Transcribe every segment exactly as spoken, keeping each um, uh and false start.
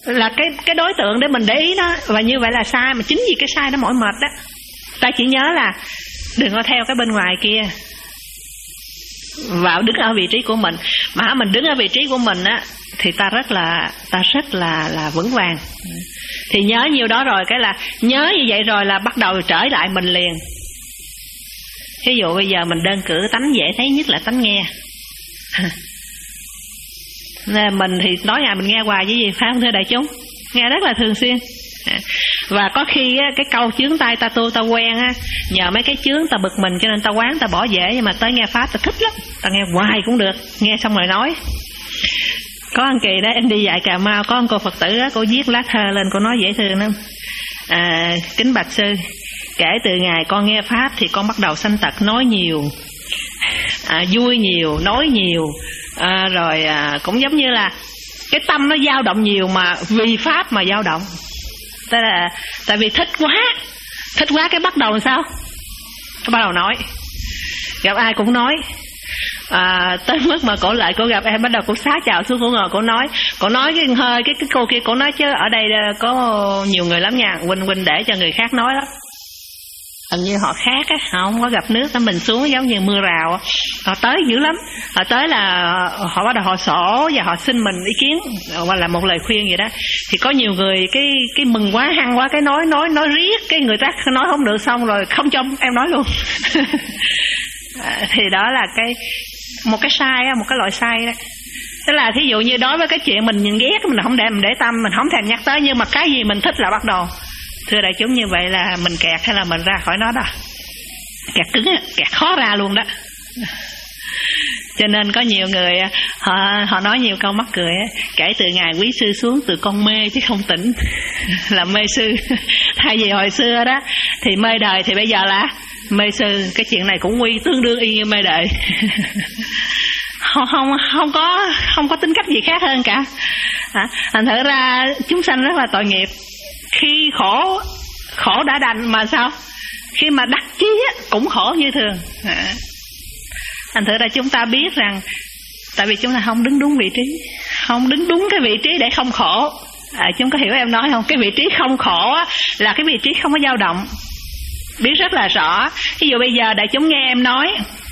là cái cái đối tượng để mình để ý nó, và như vậy là sai. Mà chính vì cái sai nó mỏi mệt đó. Ta chỉ nhớ là đừng có theo cái bên ngoài kia, vào đứng ở vị trí của mình. Mà mình đứng ở vị trí của mình á thì ta rất là ta rất là là vững vàng. Thì nhớ nhiều đó rồi, cái là nhớ như vậy rồi là bắt đầu trở lại mình liền. Ví dụ bây giờ mình đơn cử tánh dễ thấy nhất là tánh nghe. Nên mình thì nói ngày mình nghe hoài với gì, phải không thưa đại chúng? Nghe rất là thường xuyên. Và có khi á, cái câu chướng tay ta tu ta quen á, nhờ mấy cái chướng ta bực mình cho nên ta quán ta bỏ dễ. Nhưng mà tới nghe pháp ta thích lắm, ta nghe hoài cũng được, nghe xong rồi nói. Có một kỳ đó em đi dạy Cà Mau, có một cô Phật tử đó, cô viết lá thơ lên, cô nói dễ thương lắm. À, kính bạch sư, kể từ ngày con nghe pháp thì con bắt đầu sanh tật nói nhiều, à, vui nhiều, nói nhiều, à, rồi à, cũng giống như là cái tâm nó dao động nhiều, mà vì pháp mà dao động. Tức là tại vì thích quá, thích quá cái bắt đầu làm sao? Cái bắt đầu nói, gặp ai cũng nói. À, tới mức mà cổ lại cổ gặp em bắt đầu cổ xá chào xuống, cổ ngồi cổ nói, cổ nói cái hơi cái cái cô kia cổ nói chứ ở đây có nhiều người lắm nha, huynh huynh để cho người khác nói lắm. Hình như họ khác á, họ không có gặp nước đó, mình xuống giống như mưa rào. Họ tới dữ lắm, họ tới là họ bắt đầu họ sổ và họ xin mình ý kiến hoặc là một lời khuyên vậy đó. Thì có nhiều người cái cái mừng quá, hăng quá, cái nói nói nói riết, cái người ta nói không được, xong rồi không cho em nói luôn. À, thì đó là cái một cái sai á, một cái loại sai đó. Tức là thí dụ như đối với cái chuyện mình nhìn ghét, mình không để mình để tâm, mình không thèm nhắc tới, nhưng mà cái gì mình thích là bắt đầu. Thưa đại chúng, như vậy là mình kẹt hay là mình ra khỏi nó đó? Kẹt cứng, kẹt khó ra luôn đó. Cho nên có nhiều người họ họ nói nhiều câu mắc cười á, kể từ ngày quý sư xuống từ con mê chứ không tỉnh là mê sư. Thay vì hồi xưa đó thì mê đời thì bây giờ là mê sư. Cái chuyện này cũng quy tương đương y như mê đời. không không không có không có tính cách gì khác hơn cả. À, thành thử ra chúng sanh rất là tội nghiệp. Khi khổ khổ đã đành mà sao? Khi mà đắc chí á, cũng khổ như thường. À, thành thử ra chúng ta biết rằng tại vì chúng ta không đứng đúng vị trí, không đứng đúng cái vị trí để không khổ. À, chúng có hiểu em nói không? Cái vị trí không khổ á, là cái vị trí không có dao động. Biết rất là rõ. Ví dụ bây giờ đại chúng nghe em nói,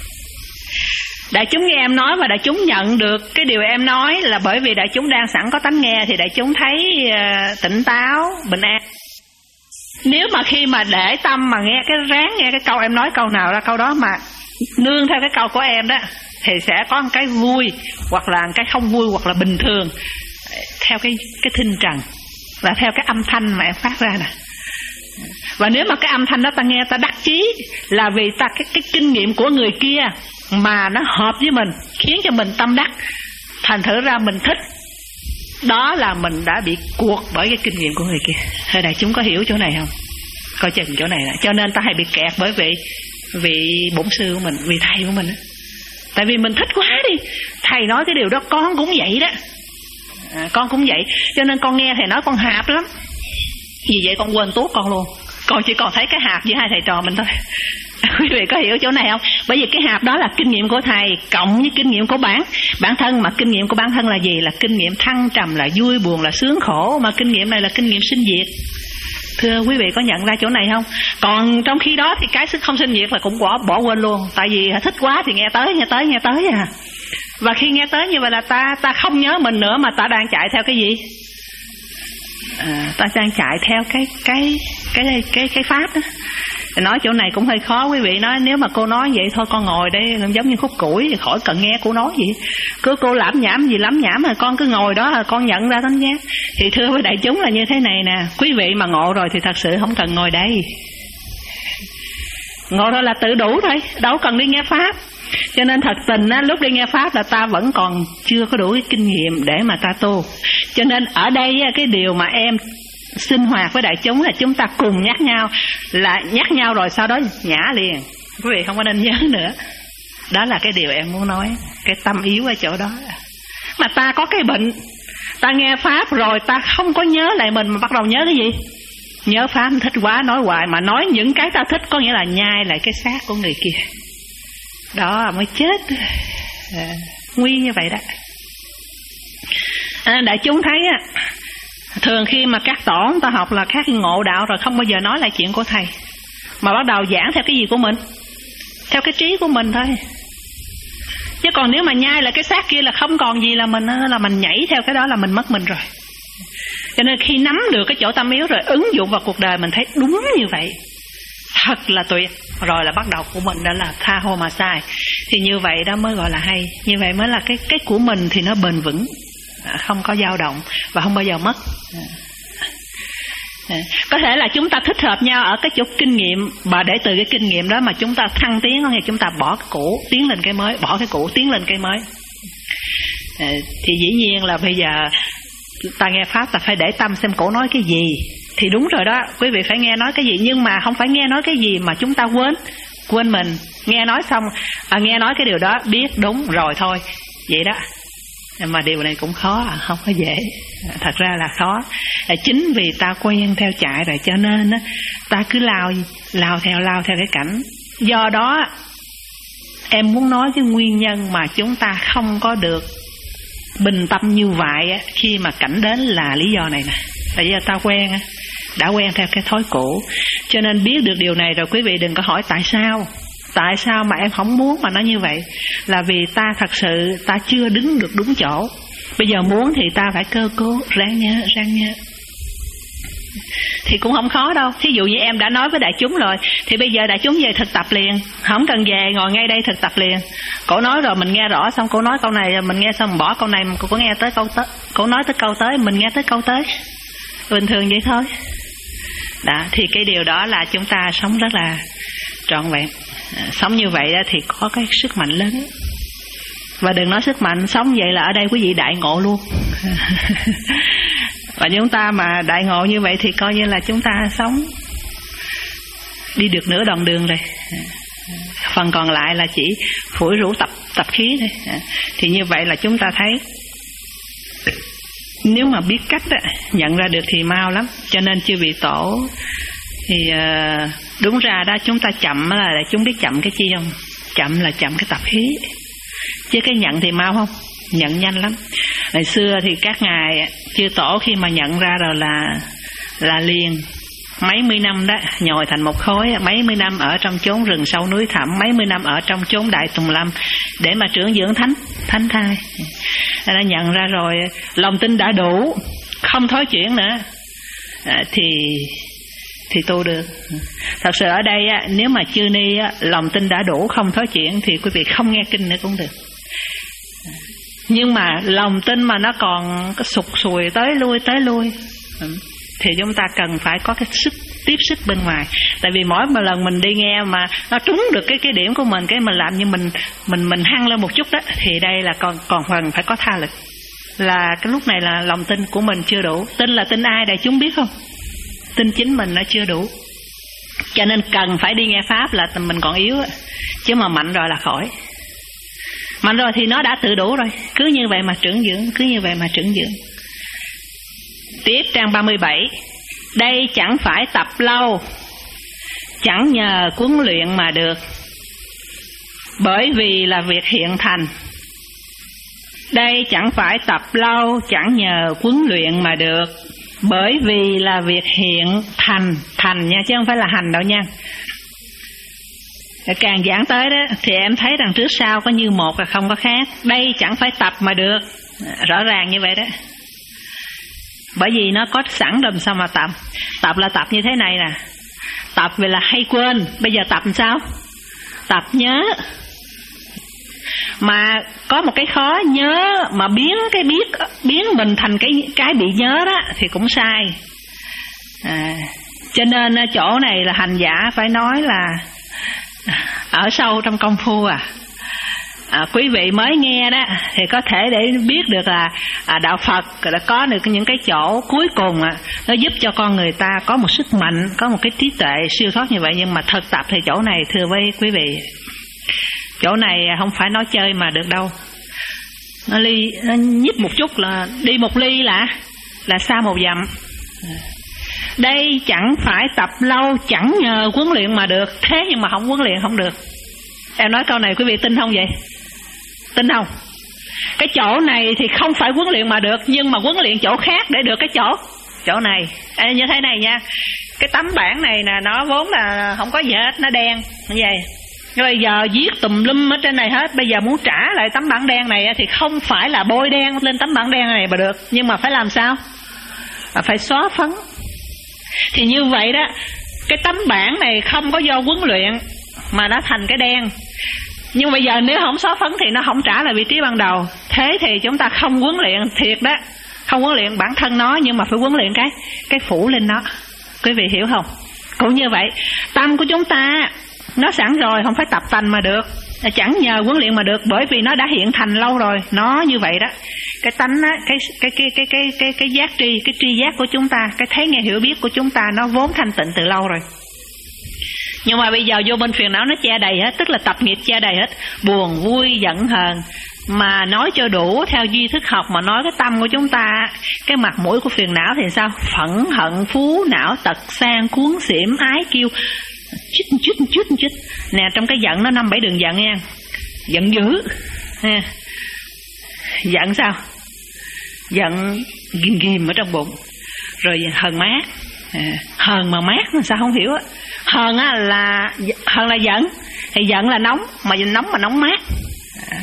đại chúng nghe em nói và đại chúng nhận được cái điều em nói là bởi vì đại chúng đang sẵn có tánh nghe, thì đại chúng thấy uh, tỉnh táo, bình an. Nếu mà khi mà để tâm mà nghe cái ráng nghe cái câu em nói câu nào ra câu đó mà nương theo cái câu của em đó, thì sẽ có một cái vui hoặc là một cái không vui hoặc là bình thường theo cái cái thinh trần và theo cái âm thanh mà em phát ra nè. Và nếu mà cái âm thanh đó ta nghe ta đắc chí là vì ta cái cái kinh nghiệm của người kia mà nó hợp với mình, khiến cho mình tâm đắc, thành thử ra mình thích, đó là mình đã bị cuột bởi cái kinh nghiệm của người kia. Thôi đại chúng có hiểu chỗ này không? Coi chừng chỗ này nè. Cho nên ta hay bị kẹt bởi vị vị bổn sư của mình, vị thầy của mình đó. Tại vì mình thích quá đi, thầy nói cái điều đó con cũng vậy đó, à, con cũng vậy, cho nên con nghe thầy nói con hạp lắm. Vì vậy con quên tốt con luôn, con chỉ còn thấy cái hạp giữa hai thầy trò mình thôi. Quý vị có hiểu chỗ này không? Bởi vì cái hạp đó là kinh nghiệm của thầy cộng với kinh nghiệm của bản bản thân. Mà kinh nghiệm của bản thân là gì? Là kinh nghiệm thăng trầm, là vui buồn, là sướng khổ. Mà kinh nghiệm này là kinh nghiệm sinh diệt. Thưa quý vị có nhận ra chỗ này không? Còn trong khi đó thì cái sức không sinh diệt là cũng bỏ, bỏ quên luôn. Tại vì thích quá thì nghe tới, nghe tới, nghe tới à. Và khi nghe tới như vậy là ta ta không nhớ mình nữa, mà ta đang chạy theo cái gì? À, ta đang chạy theo cái cái cái cái cái, cái pháp đó. Nói chỗ này cũng hơi khó. Quý vị nói nếu mà cô nói vậy thôi con ngồi đây giống như khúc củi thì khỏi cần nghe cô nói gì. Cứ cô lảm nhảm gì lắm nhảm mà con cứ ngồi đó là con nhận ra tánh giác. Thì thưa với đại chúng là như thế này nè, quý vị mà ngộ rồi thì thật sự không cần ngồi đây. Ngồi rồi là tự đủ thôi, đâu cần đi nghe pháp. Cho nên thật tình á, lúc đi nghe pháp là ta vẫn còn chưa có đủ cái kinh nghiệm để mà ta tu. Cho nên ở đây cái điều mà em sinh hoạt với đại chúng là chúng ta cùng nhắc nhau, là nhắc nhau rồi sau đó nhả liền. Quý vị không có nên nhớ nữa. Đó là cái điều em muốn nói, cái tâm yếu ở chỗ đó. Mà ta có cái bệnh, ta nghe pháp rồi ta không có nhớ lại mình, mà bắt đầu nhớ cái gì? Nhớ pháp thích quá nói hoài, mà nói những cái ta thích có nghĩa là nhai lại cái xác của người kia. Đó mới chết. À, nguy như vậy đó. À, đại chúng thấy á, Thường khi mà các tổ ta học là các ngộ đạo rồi không bao giờ nói lại chuyện của thầy, mà bắt đầu giảng theo cái gì của mình, theo cái trí của mình thôi. Chứ còn nếu mà nhai là cái xác kia là không còn gì, là mình là mình nhảy theo cái đó là mình mất mình rồi. Cho nên khi nắm được cái chỗ tâm yếu rồi ứng dụng vào cuộc đời mình thấy đúng như vậy, thật là tuyệt. Rồi là bắt đầu của mình đó là tha hồ mà sai. Thì như vậy đó mới gọi là hay. Như vậy mới là cái cái của mình thì nó bền vững, không có dao động và không bao giờ mất. Có thể là chúng ta thích hợp nhau ở cái chỗ kinh nghiệm, và để từ cái kinh nghiệm đó mà chúng ta thăng tiến, có nghĩa chúng ta bỏ cái cũ tiến lên cái mới, bỏ cái cũ tiến lên cái mới. Thì dĩ nhiên là bây giờ ta nghe pháp ta phải để tâm xem cổ nói cái gì. Thì đúng rồi đó, quý vị phải nghe nói cái gì, nhưng mà không phải nghe nói cái gì mà chúng ta quên quên mình. Nghe nói xong à, nghe nói cái điều đó biết đúng rồi thôi, vậy đó. Mà điều này cũng khó, không có dễ, thật ra là khó. Chính vì ta quen theo chạy rồi, cho nên ta cứ lao lao theo lao theo cái cảnh. Do đó em muốn nói cái nguyên nhân mà chúng ta không có được bình tâm như vậy khi mà cảnh đến là lý do này nè. Tại vì ta quen, đã quen theo cái thói cũ. Cho nên biết được điều này rồi quý vị đừng có hỏi tại sao. Tại sao mà em không muốn mà nó như vậy? Là vì ta thật sự ta chưa đứng được đúng chỗ. Bây giờ muốn thì ta phải cơ cố, ráng nhớ, ráng nhớ. Thì cũng không khó đâu. Thí dụ như em đã nói với đại chúng rồi, thì bây giờ đại chúng về thực tập liền, không cần về, ngồi ngay đây thực tập liền. Cổ nói rồi mình nghe rõ, xong cổ nói câu này mình nghe xong mình bỏ câu này, mình cổ nghe tới câu tới, cổ nói tới câu tới, mình nghe tới câu tới, bình thường vậy thôi. Đó, thì cái điều đó là chúng ta sống rất là trọn vẹn. Sống như vậy thì có cái sức mạnh lớn. Và đừng nói sức mạnh, sống vậy là ở đây quý vị đại ngộ luôn. Và chúng ta mà đại ngộ như vậy thì coi như là chúng ta sống đi được nửa đoạn đường rồi. Phần còn lại là chỉ phủi rũ tập tập khí thôi. Thì như vậy là chúng ta thấy nếu mà biết cách đó, nhận ra được thì mau lắm. Cho nên chư vị tổ thì uh, đúng ra đó chúng ta chậm là chúng biết chậm cái chi không? Chậm là chậm cái tập khí, chứ cái nhận thì mau không? Nhận nhanh lắm. Ngày xưa thì các ngài chư tổ khi mà nhận ra rồi là là liền. Mấy mươi năm đó nhồi thành một khối, mấy mươi năm ở trong chốn rừng sâu núi thẳm, mấy mươi năm ở trong chốn đại tùng lâm để mà trưởng dưỡng thánh thánh thai. Đã nhận ra rồi, lòng tin đã đủ, không thối chuyển nữa, à, thì thì tu được. Thật sự ở đây á, nếu mà chư ni á, lòng tin đã đủ không thối chuyển thì quý vị không nghe kinh nữa cũng được. Nhưng mà lòng tin mà nó còn có sụt sùi tới lui tới lui thì chúng ta cần phải có cái sức tiếp sức bên ngoài. Tại vì mỗi một lần mình đi nghe mà nó trúng được cái cái điểm của mình, cái mình làm như mình mình mình hăng lên một chút đó, thì đây là còn còn phần phải có tha lực. Là cái lúc này là lòng tin của mình chưa đủ. Tin là tin ai đại chúng biết không? Tin chính mình nó chưa đủ. Cho nên cần phải đi nghe pháp là mình còn yếu, chứ mà mạnh rồi là khỏi. Mạnh rồi thì nó đã tự đủ rồi. Cứ như vậy mà trưởng dưỡng, cứ như vậy mà trưởng dưỡng. Tiếp trang ba mươi bảy. Đây chẳng phải tập lâu, chẳng nhờ huấn luyện mà được, bởi vì là việc hiện thành. Đây chẳng phải tập lâu, chẳng nhờ huấn luyện mà được, bởi vì là việc hiện thành. Thành nha, chứ không phải là hành đâu nha. Càng giảng tới đó thì em thấy rằng trước sau có như một là không có khác. Đây chẳng phải tập mà được, rõ ràng như vậy đó. Bởi vì nó có sẵn rồi sao mà tập. Tập là tập như thế này nè. Tập vì là hay quên. Bây giờ tập làm sao? Tập nhớ. Mà có một cái khó nhớ mà biến cái biết biến mình thành cái cái bị nhớ đó thì cũng sai. À, cho nên chỗ này là hành giả phải nói là ở sâu trong công phu à. À, quý vị mới nghe đó thì có thể để biết được là à, đạo Phật đã có được những cái chỗ cuối cùng à, nó giúp cho con người ta có một sức mạnh, có một cái trí tuệ siêu thoát như vậy. Nhưng mà thực tập thì chỗ này thưa với quý vị, chỗ này không phải nói chơi mà được đâu. Nó ly, nó nhích một chút là đi một ly là là xa một dặm. Đây chẳng phải tập lâu, chẳng nhờ huấn luyện mà được. Thế nhưng mà không huấn luyện không được. Em nói câu này quý vị tin không vậy? Tin không? Cái chỗ này thì không phải huấn luyện mà được, nhưng mà huấn luyện chỗ khác để được cái chỗ chỗ này. À, như thế này nha, cái tấm bảng này nè, nó vốn là không có gì hết, nó đen như vậy. Bây giờ viết tùm lum ở trên này hết. Bây giờ muốn trả lại tấm bảng đen này thì không phải là bôi đen lên tấm bảng đen này mà được, nhưng mà phải làm sao? À, phải xóa phấn. Thì như vậy đó, cái tấm bảng này không có do huấn luyện mà nó thành cái đen. Nhưng bây giờ nếu không xóa phấn thì nó không trả lại vị trí ban đầu. Thế thì chúng ta không huấn luyện thiệt đó, không huấn luyện bản thân nó, nhưng mà phải huấn luyện cái cái phủ lên nó. Quý vị hiểu không? Cũng như vậy, tâm của chúng ta nó sẵn rồi, không phải tập tành mà được, chẳng nhờ huấn luyện mà được, bởi vì nó đã hiện thành lâu rồi. Nó như vậy đó, cái tánh á, cái cái cái cái cái cái cái giác tri, cái tri giác của chúng ta, cái thấy nghe hiểu biết của chúng ta nó vốn thanh tịnh từ lâu rồi. Nhưng mà bây giờ vô bên phiền não nó che đầy hết, tức là tập nghiệp che đầy hết, buồn, vui, giận, hờn. Mà nói cho đủ theo duy thức học mà nói cái tâm của chúng ta, cái mặt mũi của phiền não thì sao? Phẫn, hận, phú, não, tật, sang, cuốn, xỉm, ái, kiêu, chích, chích, chích, chích. Nè, trong cái giận nó năm bảy đường giận nha. Giận dữ ha. Giận sao? Giận ghim ghim ở trong bụng. Rồi hờn mát à, hờn mà mát mà sao không hiểu á. Hờn á là hờn là giận, thì giận là nóng, mà nóng mà nóng mát à.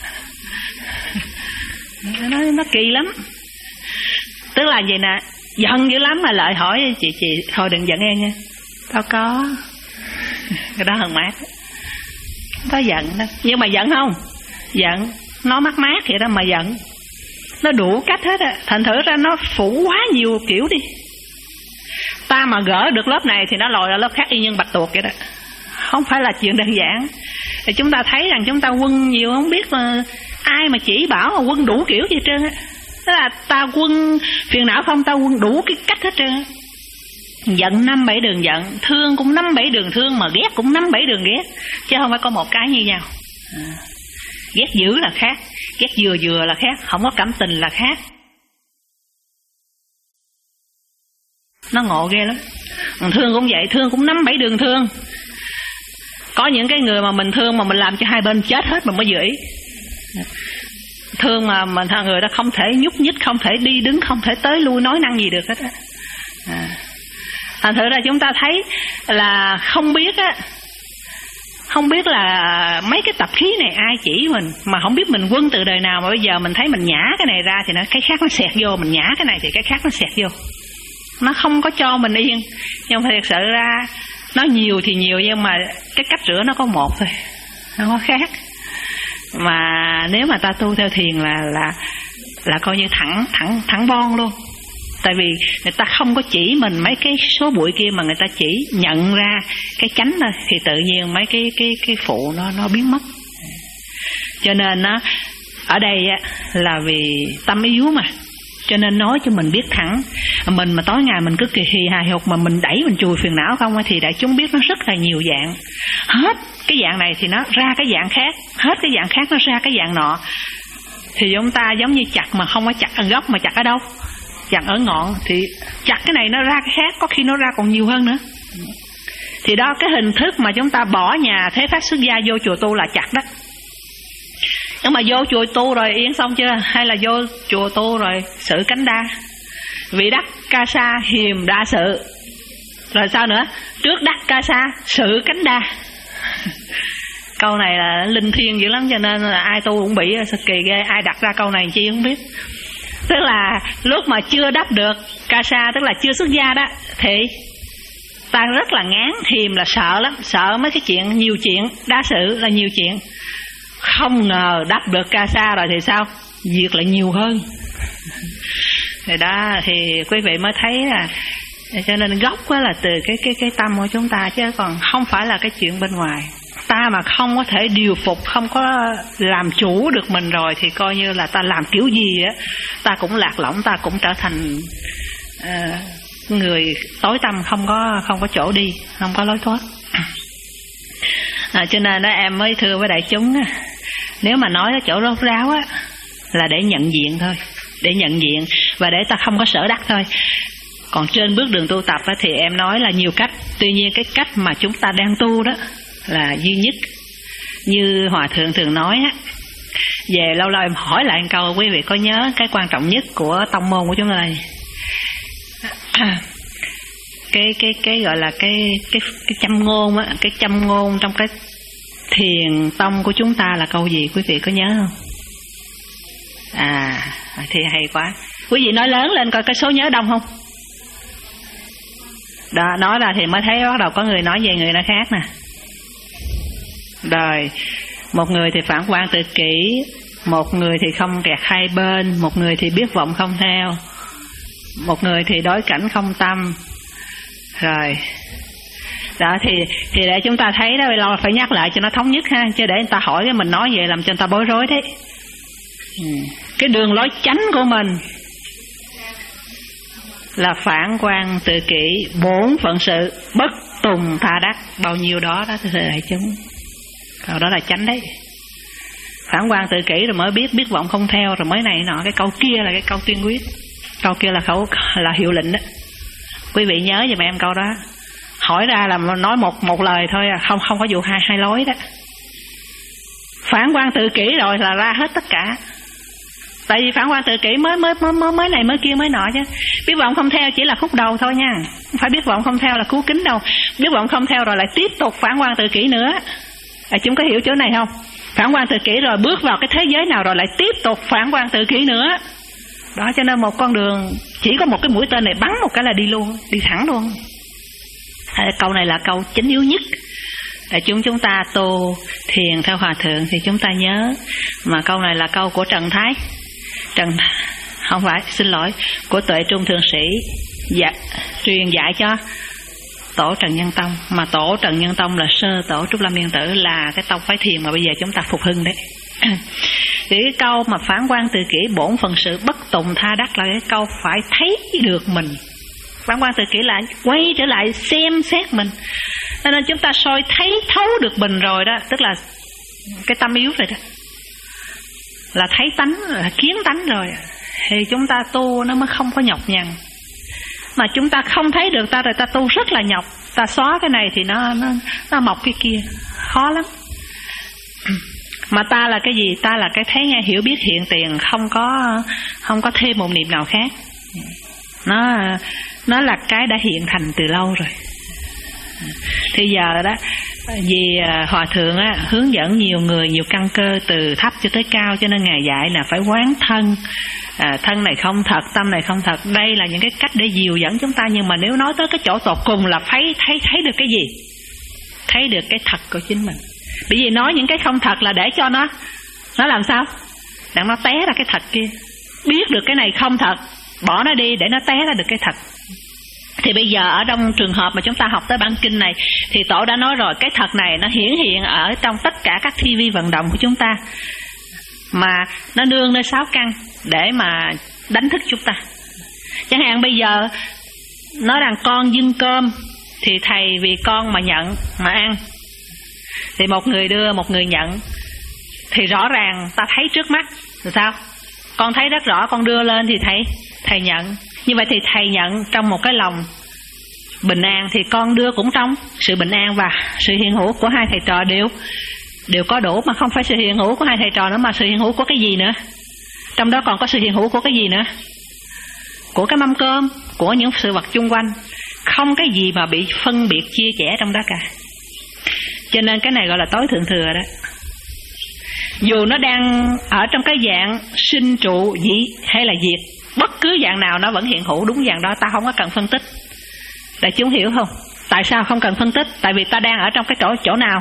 Nó, nó kỳ lắm. Tức là vậy nè, giận dữ lắm mà lại hỏi chị chị thôi đừng giận em nha. Tao có. Cái đó hờn mát. Có giận đó. Nhưng mà giận không? Giận nó mát mát vậy đó mà giận. Nó đủ cách hết á. Thành thử ra nó phủ quá nhiều kiểu đi. Ta mà gỡ được lớp này thì nó lòi ra lớp khác y như bạch tuộc vậy đó. Không phải là chuyện đơn giản. Thì chúng ta thấy rằng chúng ta quân nhiều, không biết mà ai mà chỉ bảo mà quân đủ kiểu gì hết trơn á. Tức là ta quân phiền não không, ta quân đủ cái cách hết trơn á. Giận năm bảy đường giận, thương cũng năm bảy đường thương, mà ghét cũng năm bảy đường ghét, chứ không phải có một cái như nhau à. Ghét dữ là khác, ghét vừa vừa là khác, không có cảm tình là khác. Nó ngộ ghê lắm. Thương cũng vậy, thương cũng năm bảy đường thương. Có những cái người mà mình thương mà mình làm cho hai bên chết hết mình mới vừa ý. Thương mà mình người đó không thể nhúc nhích, không thể đi đứng, không thể tới lui nói năng gì được hết á à. Thành thử ra chúng ta thấy là không biết á, không biết là mấy cái tập khí này ai chỉ mình, mà không biết mình quân từ đời nào, mà bây giờ mình thấy mình nhả cái này ra thì nó cái khác nó xẹt vô, mình nhả cái này thì cái khác nó xẹt vô, nó không có cho mình yên. Nhưng mà thật sự ra nó nhiều thì nhiều, nhưng mà cái cách rửa nó có một thôi, nó có khác. Mà nếu mà ta tu theo thiền là là là coi như thẳng thẳng thẳng bon luôn. Tại vì người ta không có chỉ mình mấy cái số bụi kia, mà người ta chỉ nhận ra cái chánh thôi, thì tự nhiên mấy cái cái cái phụ nó nó biến mất. Cho nên nó ở đây á, là vì tâm yếu mà, cho nên nói cho mình biết thẳng. Mình mà tối ngày mình cứ kỳ hì hài hục mà mình đẩy mình chùi phiền não không, thì đại chúng biết nó rất là nhiều dạng. Hết cái dạng này thì nó ra cái dạng khác, hết cái dạng khác nó ra cái dạng nọ. Thì chúng ta giống như chặt mà không có chặt ở gốc mà chặt ở đâu, chặt ở ngọn, thì chặt cái này nó ra cái khác, có khi nó ra còn nhiều hơn nữa. Thì đó, cái hình thức mà chúng ta bỏ nhà thế phát xuất gia vô chùa tu là chặt đó. Nhưng mà vô chùa tu rồi yên xong chưa? Hay là vô chùa tu rồi sự cánh đa, vị đắc ca sa hiềm đa sự. Rồi sao nữa? Trước đắc ca sa sự cánh đa. Câu này là linh thiêng dữ lắm, cho nên là ai tu cũng bị sao kỳ ghê. Ai đặt ra câu này chi không biết. Tức là lúc mà chưa đắp được ca sa, tức là chưa xuất gia đó, thì ta rất là ngán. Hiềm là sợ lắm, sợ mấy cái chuyện, nhiều chuyện. Đa sự là nhiều chuyện. Không ngờ đắp được ca sa rồi thì sao? Việc lại nhiều hơn. Thì đó, thì quý vị mới thấy là, cho nên gốc là từ cái cái cái tâm của chúng ta, chứ còn không phải là cái chuyện bên ngoài. Ta mà không có thể điều phục, không có làm chủ được mình rồi, thì coi như là ta làm kiểu gì á, ta cũng lạc lõng, ta cũng trở thành uh, người tối tăm, không có không có chỗ đi, không có lối thoát. À, cho nên đó em mới thưa với đại chúng á, nếu mà nói ở chỗ rốt ráo á, là để nhận diện thôi, để nhận diện và để ta không có sở đắc thôi. Còn trên bước đường tu tập á, thì em nói là nhiều cách. Tuy nhiên cái cách mà chúng ta đang tu đó là duy nhất. Như Hòa Thượng thường nói á, về lâu lâu em hỏi lại một câu, quý vị có nhớ cái quan trọng nhất của tông môn của chúng ta này? cái cái cái gọi là cái cái cái châm ngôn á, cái châm ngôn trong cái thiền tông của chúng ta là câu gì, quý vị có nhớ không? À thì hay quá. Quý vị nói lớn lên coi cái số nhớ đông không? Đó, nói ra thì mới thấy bắt đầu có người nói về người nó khác nè. Rồi, một người thì phản quan tự kỷ, một người thì không kẹt hai bên, một người thì biết vọng không theo, một người thì đối cảnh không tâm. Rồi đó thì thì để chúng ta thấy đó, lâu phải nhắc lại cho nó thống nhất ha, chứ để người ta hỏi cái mình nói vậy làm cho người ta bối rối đấy. Ừ. Cái đường lối chánh của mình là phản quan tự kỷ, bổn phận sự, bất tùng tha đắc, bao nhiêu đó đó thưa đại chúng. Câu đó là chánh đấy. Phản quan tự kỷ rồi mới biết biết vọng không theo, rồi mới này nọ. Cái câu kia là cái câu tuyên quyết, câu kia là khẩu là hiệu lệnh đó. Quý vị nhớ giùm em câu đó. Hỏi ra là nói một một lời thôi à, không không có vụ hai hai lối đó. Phản quan tự kỷ rồi là ra hết tất cả. Tại vì phản quan tự kỷ mới mới mới mới này mới kia mới nọ chứ. Biết vọng không theo chỉ là khúc đầu thôi nha. Không phải biết vọng không theo là cứu kính đâu. Biết vọng không theo rồi lại tiếp tục phản quan tự kỷ nữa. À, chúng có hiểu chỗ này không? Phản quan tự kỷ rồi bước vào cái thế giới nào rồi lại tiếp tục phản quan tự kỷ nữa. Đó, cho nên một con đường chỉ có một cái mũi tên này bắn một cái là đi luôn, đi thẳng luôn. À, câu này là câu chính yếu nhất. Để chúng chúng ta tu thiền theo hòa thượng thì chúng ta nhớ. Mà câu này là câu của Trần Thái. Trần không phải, xin lỗi, của Tuệ Trung Thượng Sĩ dạ, truyền dạy cho tổ Trần Nhân Tông. Mà tổ Trần Nhân Tông là sơ tổ Trúc Lâm Yên Tử, là cái tông phái thiền mà bây giờ chúng ta phục hưng đấy. Thì cái câu mà phản quan tự kỷ, bổn phận sự, bất tùng tha đắc là cái câu phải thấy được mình. Phản quan tự kỷ là quay trở lại xem xét mình. Cho nên chúng ta soi thấy thấu được mình rồi đó, tức là cái tâm yếu rồi đó, là thấy tánh, là kiến tánh rồi, thì chúng ta tu nó mới không có nhọc nhằn. Mà chúng ta không thấy được ta rồi ta tu rất là nhọc. Ta xóa cái này thì nó nó nó mọc cái kia, khó lắm. Mà ta là cái gì? Ta là cái thấy nghe hiểu biết hiện tiền, không có không có thêm một niệm nào khác. Nó nó là cái đã hiện thành từ lâu rồi. Thì giờ đó, vì hòa thượng á, hướng dẫn nhiều người, nhiều căn cơ từ thấp cho tới cao, cho nên ngài dạy là phải quán thân. À, thân này không thật, tâm này không thật. Đây là những cái cách để dìu dẫn chúng ta. Nhưng mà nếu nói tới cái chỗ tột cùng là thấy thấy thấy được cái gì? Thấy được cái thật của chính mình. Bởi vì nói những cái không thật là để cho nó nó làm sao? Để nó té ra cái thật kia. Biết được cái này không thật, bỏ nó đi để nó té ra được cái thật. Thì bây giờ ở trong trường hợp mà chúng ta học tới bản kinh này, thì tổ đã nói rồi, cái thật này nó hiển hiện ở trong tất cả các thi vi vận động của chúng ta, mà nó nương nơi sáu căn để mà đánh thức chúng ta. Chẳng hạn bây giờ nói rằng con dưng cơm, thì thầy vì con mà nhận mà ăn, thì một người đưa một người nhận, thì rõ ràng ta thấy trước mắt rồi sao? Con thấy rất rõ, con đưa lên thì thầy thầy nhận. Như vậy thì thầy nhận trong một cái lòng bình an, thì con đưa cũng trong sự bình an và sự hiện hữu của hai thầy trò đều đều có đủ. Mà không phải sự hiện hữu của hai thầy trò nữa, mà sự hiện hữu của cái gì nữa? Trong đó còn có sự hiện hữu của cái gì nữa? Của cái mâm cơm, của những sự vật chung quanh. Không cái gì mà bị phân biệt chia sẻ trong đó cả. Cho nên cái này gọi là tối thượng thừa đó. Dù nó đang ở trong cái dạng sinh trụ dị hay là diệt, bất cứ dạng nào nó vẫn hiện hữu đúng dạng đó. Ta không có cần phân tích. Đại chúng hiểu không? Tại sao không cần phân tích? Tại vì ta đang ở trong cái chỗ chỗ nào?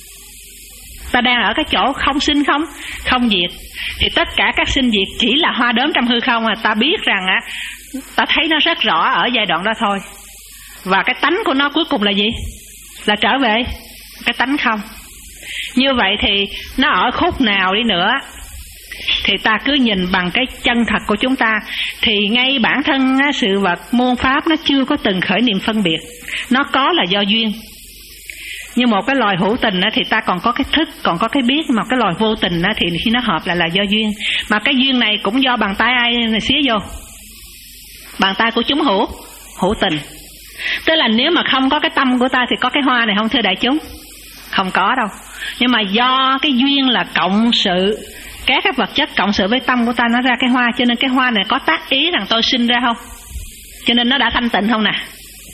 Ta đang ở cái chỗ không sinh không không diệt. Thì tất cả các sinh diệt chỉ là hoa đốm trong hư không. À, ta biết rằng á, ta thấy nó rất rõ ở giai đoạn đó thôi. Và cái tánh của nó cuối cùng là gì? Là trở về cái tánh không. Như vậy thì nó ở khúc nào đi nữa thì ta cứ nhìn bằng cái chân thật của chúng ta, thì ngay bản thân sự vật môn pháp nó chưa có từng khởi niệm phân biệt. Nó có là do duyên. Như một cái loài hữu tình thì ta còn có cái thức, còn có cái biết. Mà cái loài vô tình thì khi nó hợp lại là do duyên. Mà cái duyên này cũng do bàn tay ai này xía vô? Bàn tay của chúng hữu hữu tình. Tức là nếu mà không có cái tâm của ta thì có cái hoa này không thưa đại chúng? Không có đâu. Nhưng mà do cái duyên là cộng sự, các các vật chất cộng sự với tâm của ta, nó ra cái hoa. Cho nên cái hoa này có tác ý rằng tôi sinh ra không? Cho nên nó đã thanh tịnh không nè?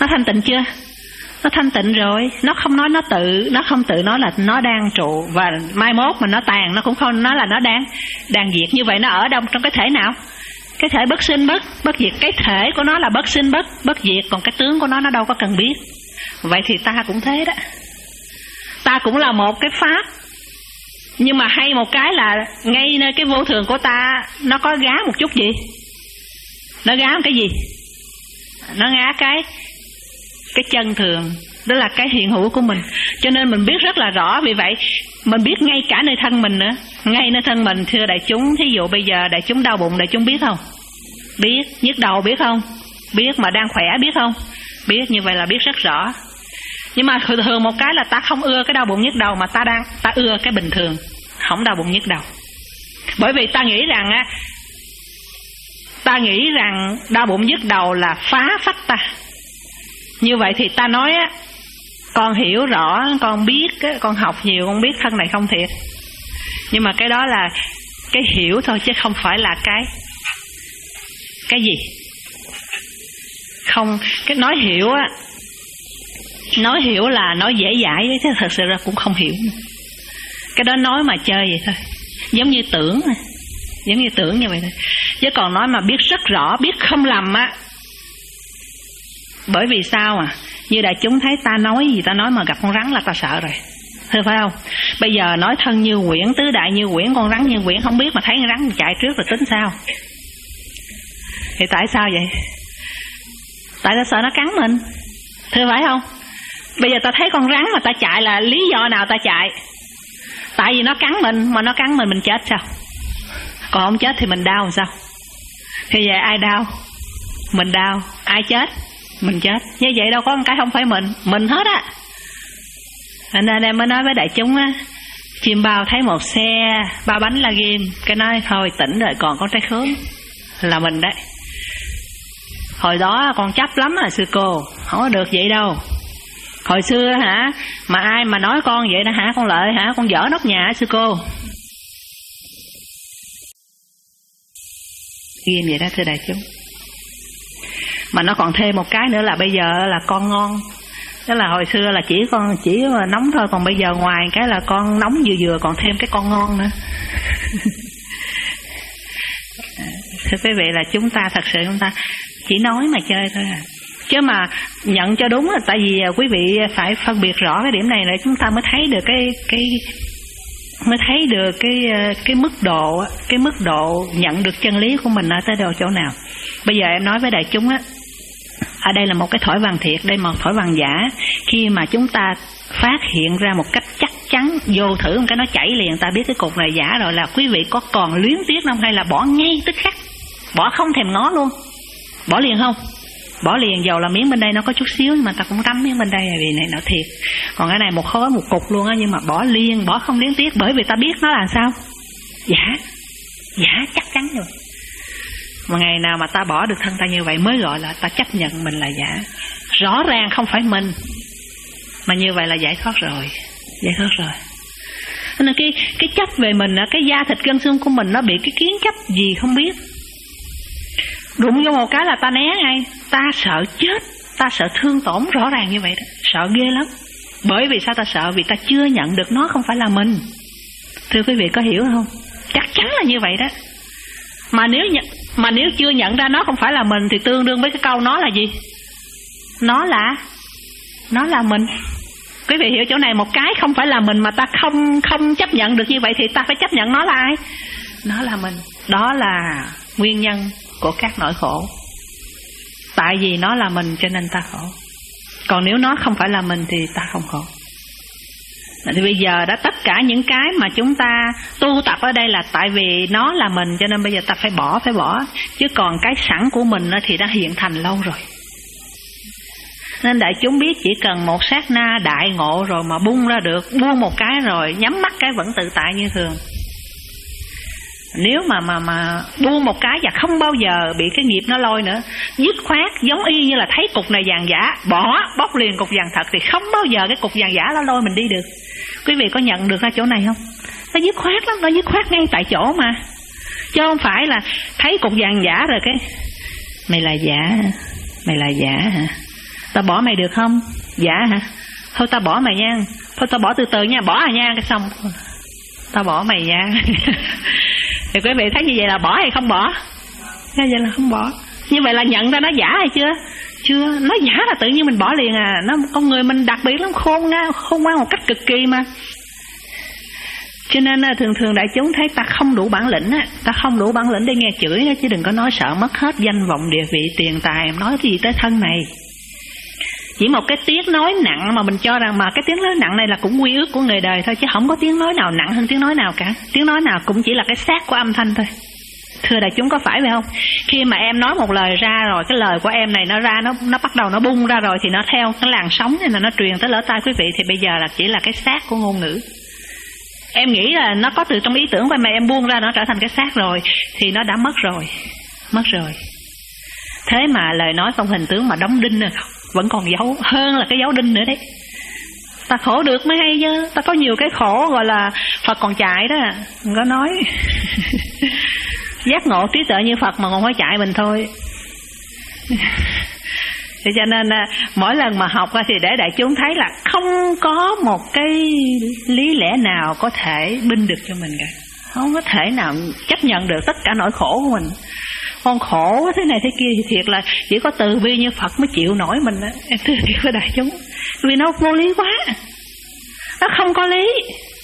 Nó thanh tịnh chưa? Nó thanh tịnh rồi. Nó không nói nó tự, nó không tự nói là nó đang trụ, và mai mốt mà nó tàn nó cũng không nói là nó đang đang diệt. Như vậy nó ở đâu trong cái thể nào? Cái thể bất sinh bất bất diệt. Cái thể của nó là bất sinh bất bất diệt, còn cái tướng của nó nó đâu có cần biết. Vậy thì ta cũng thế đó. Ta cũng là một cái pháp, nhưng mà hay một cái là ngay nơi cái vô thường của ta nó có gá một chút gì? Nó gá một cái gì? Nó gá cái cái chân thường, đó là cái hiện hữu của mình. Cho nên mình biết rất là rõ. Vì vậy mình biết ngay cả nơi thân mình nữa. Ngay nơi thân mình, thưa đại chúng, thí dụ bây giờ đại chúng đau bụng, đại chúng biết không? Biết. Nhức đầu biết không? Biết. Mà đang khỏe biết không? Biết. Như vậy là biết rất rõ. Nhưng mà thường một cái là ta không ưa cái đau bụng nhức đầu, mà ta đang ta ưa cái bình thường, không đau bụng nhức đầu. Bởi vì ta nghĩ rằng á, ta nghĩ rằng đau bụng nhức đầu là phá phách ta. Như vậy thì ta nói á, con hiểu rõ, con biết, con học nhiều, con biết thân này không thiệt. Nhưng mà cái đó là cái hiểu thôi, chứ không phải là cái cái gì. Không, cái nói hiểu á, nói hiểu là nói dễ dãi, chứ thật sự ra cũng không hiểu. Cái đó nói mà chơi vậy thôi, giống như tưởng, giống như tưởng như vậy thôi. Chứ còn nói mà biết rất rõ, biết không lầm á. Bởi vì sao à? Như đại chúng thấy ta nói gì, ta nói mà gặp con rắn là ta sợ rồi, thưa phải không? Bây giờ nói thân như quyển, tứ đại như quyển, con rắn như quyển, không biết mà thấy con rắn chạy trước rồi tính sao? Thì tại sao vậy? Tại ta sợ nó cắn mình, thưa phải không? Bây giờ ta thấy con rắn mà ta chạy là lý do nào ta chạy? Tại vì nó cắn mình, mà nó cắn mình mình chết sao? Còn không chết thì mình đau làm sao? Thì vậy ai đau? Mình đau. Ai chết? Mình chết. Như vậy đâu có một cái không phải mình, mình hết á. Nên em mới nói với đại chúng á, chim bao thấy một xe ba bánh la ghim, cái nói thôi tỉnh rồi, còn có trái khóm là mình đấy. Hồi đó con chấp lắm à sư cô, không có được vậy đâu. Hồi xưa hả, mà ai mà nói con vậy đó hả, con Lợi hả, con dở nóc nhà hả sư cô? Ghim vậy đó thưa đại chúng. Mà nó còn thêm một cái nữa là bây giờ là con ngon. Tức là hồi xưa là chỉ con chỉ nóng thôi, còn bây giờ ngoài cái là con nóng vừa vừa còn thêm cái con ngon nữa. Thưa quý vị, là chúng ta thật sự chúng ta chỉ nói mà chơi thôi à. Chứ mà nhận cho đúng là tại vì quý vị phải phân biệt rõ cái điểm này để chúng ta mới thấy được cái cái mới thấy được cái cái mức độ cái mức độ nhận được chân lý của mình ở tới đâu chỗ nào. Bây giờ em nói với đại chúng á, ở đây là một cái thỏi vàng thiệt, đây là một thỏi vàng giả. Khi mà chúng ta phát hiện ra một cách chắc chắn, vô thử một cái nó chảy liền, ta biết cái cục này giả rồi, là quý vị có còn luyến tiếc không, hay là bỏ ngay tức khắc, bỏ không thèm ngó luôn? Bỏ liền không? Bỏ liền, dầu là miếng bên đây nó có chút xíu nhưng mà ta cũng cắm miếng bên đây vì này nó thiệt. Còn cái này một khối một cục luôn á, nhưng mà bỏ liền, bỏ không luyến tiếc, bởi vì ta biết nó là sao? Giả, giả chắc chắn rồi. Mà ngày nào mà ta bỏ được thân ta như vậy mới gọi là ta chấp nhận mình là giả. Rõ ràng không phải mình, mà như vậy là giải thoát rồi, giải thoát rồi. Nên cái cái chấp về mình, cái da thịt gân xương của mình nó bị cái kiến chấp gì không biết. Đụng vô một cái là ta né ngay, ta sợ chết, ta sợ thương tổn, rõ ràng như vậy đó, sợ ghê lắm. Bởi vì sao ta sợ? Vì ta chưa nhận được nó không phải là mình. Thưa quý vị có hiểu không? Chắc chắn là như vậy đó. Mà nếu nhận, mà nếu chưa nhận ra nó không phải là mình thì tương đương với cái câu nó là gì? Nó là nó là mình. Quý vị hiểu chỗ này, một cái không phải là mình mà ta không không chấp nhận được như vậy thì ta phải chấp nhận nó là ai? Nó là mình. Đó là nguyên nhân của các nỗi khổ. Tại vì nó là mình cho nên ta khổ. Còn nếu nó không phải là mình thì ta không khổ. Thì bây giờ đó, tất cả những cái mà chúng ta tu tập ở đây là tại vì nó là mình, cho nên bây giờ ta phải bỏ, phải bỏ. Chứ còn cái sẵn của mình thì đã hiện thành lâu rồi. Nên đại chúng biết chỉ cần một sát na đại ngộ rồi mà bung ra được, buông một cái rồi, nhắm mắt cái vẫn tự tại như thường. Nếu mà mà mà buông một cái và không bao giờ bị cái nghiệp nó lôi nữa, dứt khoát giống y như là thấy cục này vàng giả, bỏ bóc liền cục vàng thật, thì không bao giờ cái cục vàng giả nó lôi mình đi được. Quý vị có nhận được ra chỗ này không? Nó dứt khoát lắm, nó dứt khoát ngay tại chỗ mà, chứ không phải là thấy cục vàng giả rồi cái mày là giả hả? Mày là giả hả? Ta bỏ mày được không? Dạ hả? Thôi ta bỏ mày nha. Thôi ta bỏ từ từ nha, bỏ à nha. Cái xong ta bỏ mày nha. Thì quý vị thấy như vậy là bỏ hay không bỏ? Như vậy là không bỏ. Như vậy là nhận ra nó giả hay chưa? Chưa. Nó giả là tự nhiên mình bỏ liền à. Nó con người mình đặc biệt lắm, khôn nga, khôn ngoan một cách cực kỳ mà. Cho nên thường thường đại chúng thấy ta không đủ bản lĩnh á, ta không đủ bản lĩnh để nghe chửi đó, chứ đừng có nói sợ mất hết danh vọng địa vị tiền tài, nói cái gì tới thân này. Chỉ một cái tiếng nói nặng mà mình cho rằng mà cái tiếng nói nặng này là cũng quy ước của người đời thôi, chứ không có tiếng nói nào nặng hơn tiếng nói nào cả. Tiếng nói nào cũng chỉ là cái xác của âm thanh thôi. Thưa đại chúng có phải vậy không? Khi mà em nói một lời ra rồi, cái lời của em này nó ra, nó nó bắt đầu nó bung ra rồi, thì nó theo cái làn sóng này là nó truyền tới lỗ tai quý vị, thì bây giờ là chỉ là cái xác của ngôn ngữ. Em nghĩ là nó có từ trong ý tưởng, mà em buông ra nó trở thành cái xác rồi, thì nó đã mất rồi. Mất rồi. Thế mà lời nói không hình tướng mà đóng đinh rồi, vẫn còn dấu, hơn là cái dấu đinh nữa đấy. Ta khổ được mới hay chứ. Ta có nhiều cái khổ gọi là Phật còn chạy đó, đừng có nói. Giác ngộ trí tuệ như Phật mà còn phải chạy mình thôi. Thì cho nên mỗi lần mà học thì để đại chúng thấy là không có một cái lý lẽ nào có thể binh được cho mình cả. Không có thể nào chấp nhận được tất cả nỗi khổ của mình. Con khổ thế này thế kia thì thiệt là chỉ có từ bi như Phật mới chịu nổi mình đó. Em thưa thiệt với đại chúng, vì nó vô lý quá, nó không có lý.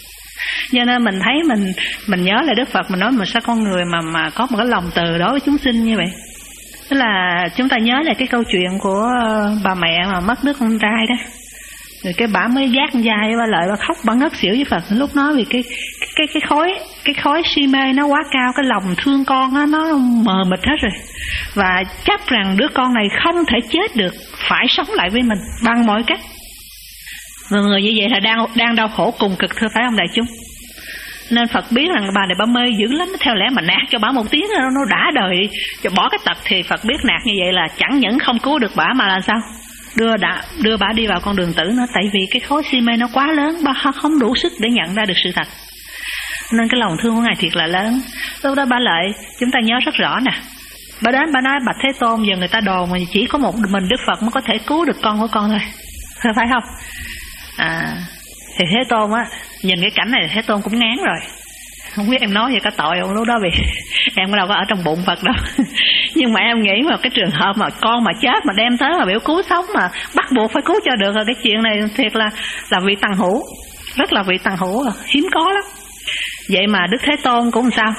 Cho nên mình thấy mình mình nhớ là Đức Phật mình nói mình sao con người mà mà có một cái lòng từ đối với chúng sinh như vậy. Tức là chúng ta nhớ lại cái câu chuyện của bà mẹ mà mất đứa con trai đó. Rồi cái bà mới giác con trai, bà lợi bà khóc, bà ngất xỉu với Phật. Lúc đó vì cái cái cái khối cái khối si mê nó quá cao, cái lòng thương con đó, nó mờ mịt hết rồi. Và chắc rằng đứa con này không thể chết được, phải sống lại với mình bằng mọi cách. Người, người như vậy là đang đang đau khổ cùng cực, thưa phải không đại chúng? Nên Phật biết rằng bà này bà mê dữ lắm, theo lẽ mà nạt cho bà một tiếng nó đã đời cho bỏ cái tật, thì Phật biết nạt như vậy là chẳng những không cứu được bà mà là sao? Đưa đã đưa bà đi vào con đường tử nữa, tại vì cái khối si mê nó quá lớn, bà không đủ sức để nhận ra được sự thật. Nên cái lòng thương của Ngài thiệt là lớn. Lúc đó bà Lợi chúng ta nhớ rất rõ nè. Bà đến bà nói Bạch Thế Tôn, giờ người ta đồn mà chỉ có một mình Đức Phật mới có thể cứu được con của con thôi, phải không? À, thì Thế Tôn á, nhìn cái cảnh này Thế Tôn cũng ngán rồi. Không biết em nói gì có tội không lúc đó, vì em đâu có ở trong bụng Phật đâu. Nhưng mà em nghĩ mà cái trường hợp mà con mà chết mà đem tới mà biểu cứu sống mà bắt buộc phải cứu cho được, rồi cái chuyện này thiệt là là vị tằng hữu, rất là vị tằng hữu, hiếm có lắm. Vậy mà Đức Thế Tôn cũng sao?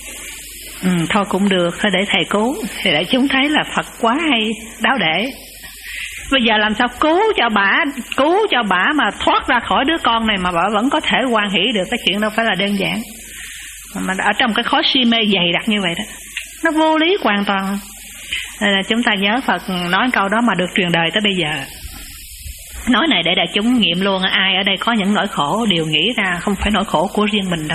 Ừ, thôi cũng được, thôi để thầy cứu. Thì để chúng thấy là Phật quá hay, đáo để. Bây giờ làm sao cứu cho bà, cứu cho bà mà thoát ra khỏi đứa con này mà bà vẫn có thể hoan hỷ được, cái chuyện đâu phải là đơn giản. Mà ở trong cái khối si mê dày đặc như vậy đó, nó vô lý hoàn toàn. Nên là chúng ta nhớ Phật nói câu đó mà được truyền đời tới bây giờ. Nói này để đại chúng nghiệm luôn, ai ở đây có những nỗi khổ đều nghĩ ra không phải nỗi khổ của riêng mình đâu.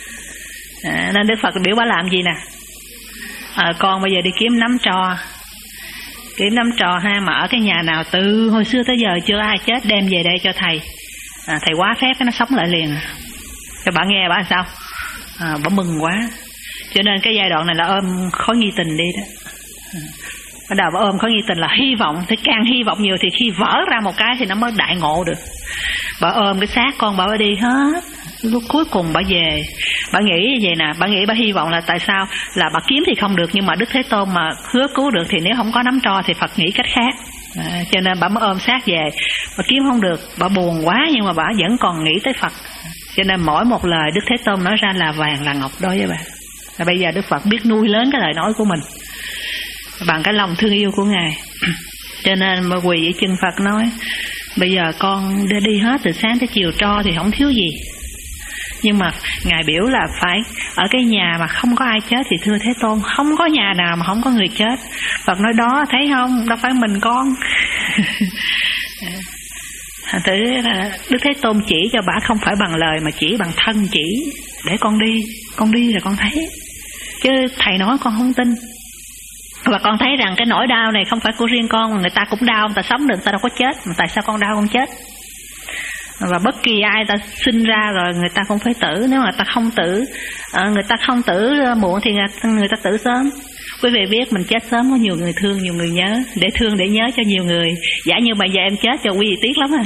À, nên Đức Phật biểu bà làm gì nè? À, con bây giờ đi kiếm nắm trò, kiếm nắm trò ha, mà ở cái nhà nào từ hồi xưa tới giờ chưa ai chết, đem về đây cho thầy. À, thầy quá phép cái nó sống lại liền. Cho bà nghe bà làm sao? À, bà mừng quá. Cho nên cái giai đoạn này là ôm khối nghi tình đi đó. À, bắt đầu bà ôm khối nghi tình là hy vọng, thì càng hy vọng nhiều thì khi vỡ ra một cái thì nó mới đại ngộ được. Bà ôm cái xác con bà đi hết. Lúc cuối cùng bà về, bà nghĩ như vậy nè, bà nghĩ bà hy vọng là tại sao là bà kiếm thì không được, nhưng mà Đức Thế Tôn mà hứa cứu được thì nếu không có nắm tro thì Phật nghĩ cách khác. À, cho nên bà mới ôm xác về. Bà kiếm không được, bà buồn quá, nhưng mà bà vẫn còn nghĩ tới Phật. Cho nên mỗi một lời Đức Thế Tôn nói ra là vàng là ngọc đối với bà. Và bây giờ Đức Phật biết nuôi lớn cái lời nói của mình bằng cái lòng thương yêu của Ngài. Cho nên mà quỳ ở chân Phật nói, bây giờ con đi, đi hết từ sáng tới chiều tro thì không thiếu gì. Nhưng mà Ngài biểu là phải ở cái nhà mà không có ai chết thì thưa Thế Tôn, không có nhà nào mà không có người chết. Phật nói đó, thấy không, đâu phải mình con. Thành thử Đức Thế Tôn chỉ cho bà không phải bằng lời mà chỉ bằng thân chỉ, để con đi, con đi rồi con thấy. Chứ thầy nói con không tin. Và con thấy rằng cái nỗi đau này không phải của riêng con, mà người ta cũng đau, người ta sống được, người ta đâu có chết, mà tại sao con đau con chết? Và bất kỳ ai ta sinh ra rồi người ta cũng phải tử. Nếu mà người ta không tử, người ta không tử muộn thì người ta tử sớm. Quý vị biết mình chết sớm có nhiều người thương, nhiều người nhớ. Để thương để nhớ cho nhiều người. Giả như bây giờ em chết cho quý vị tiếc lắm à.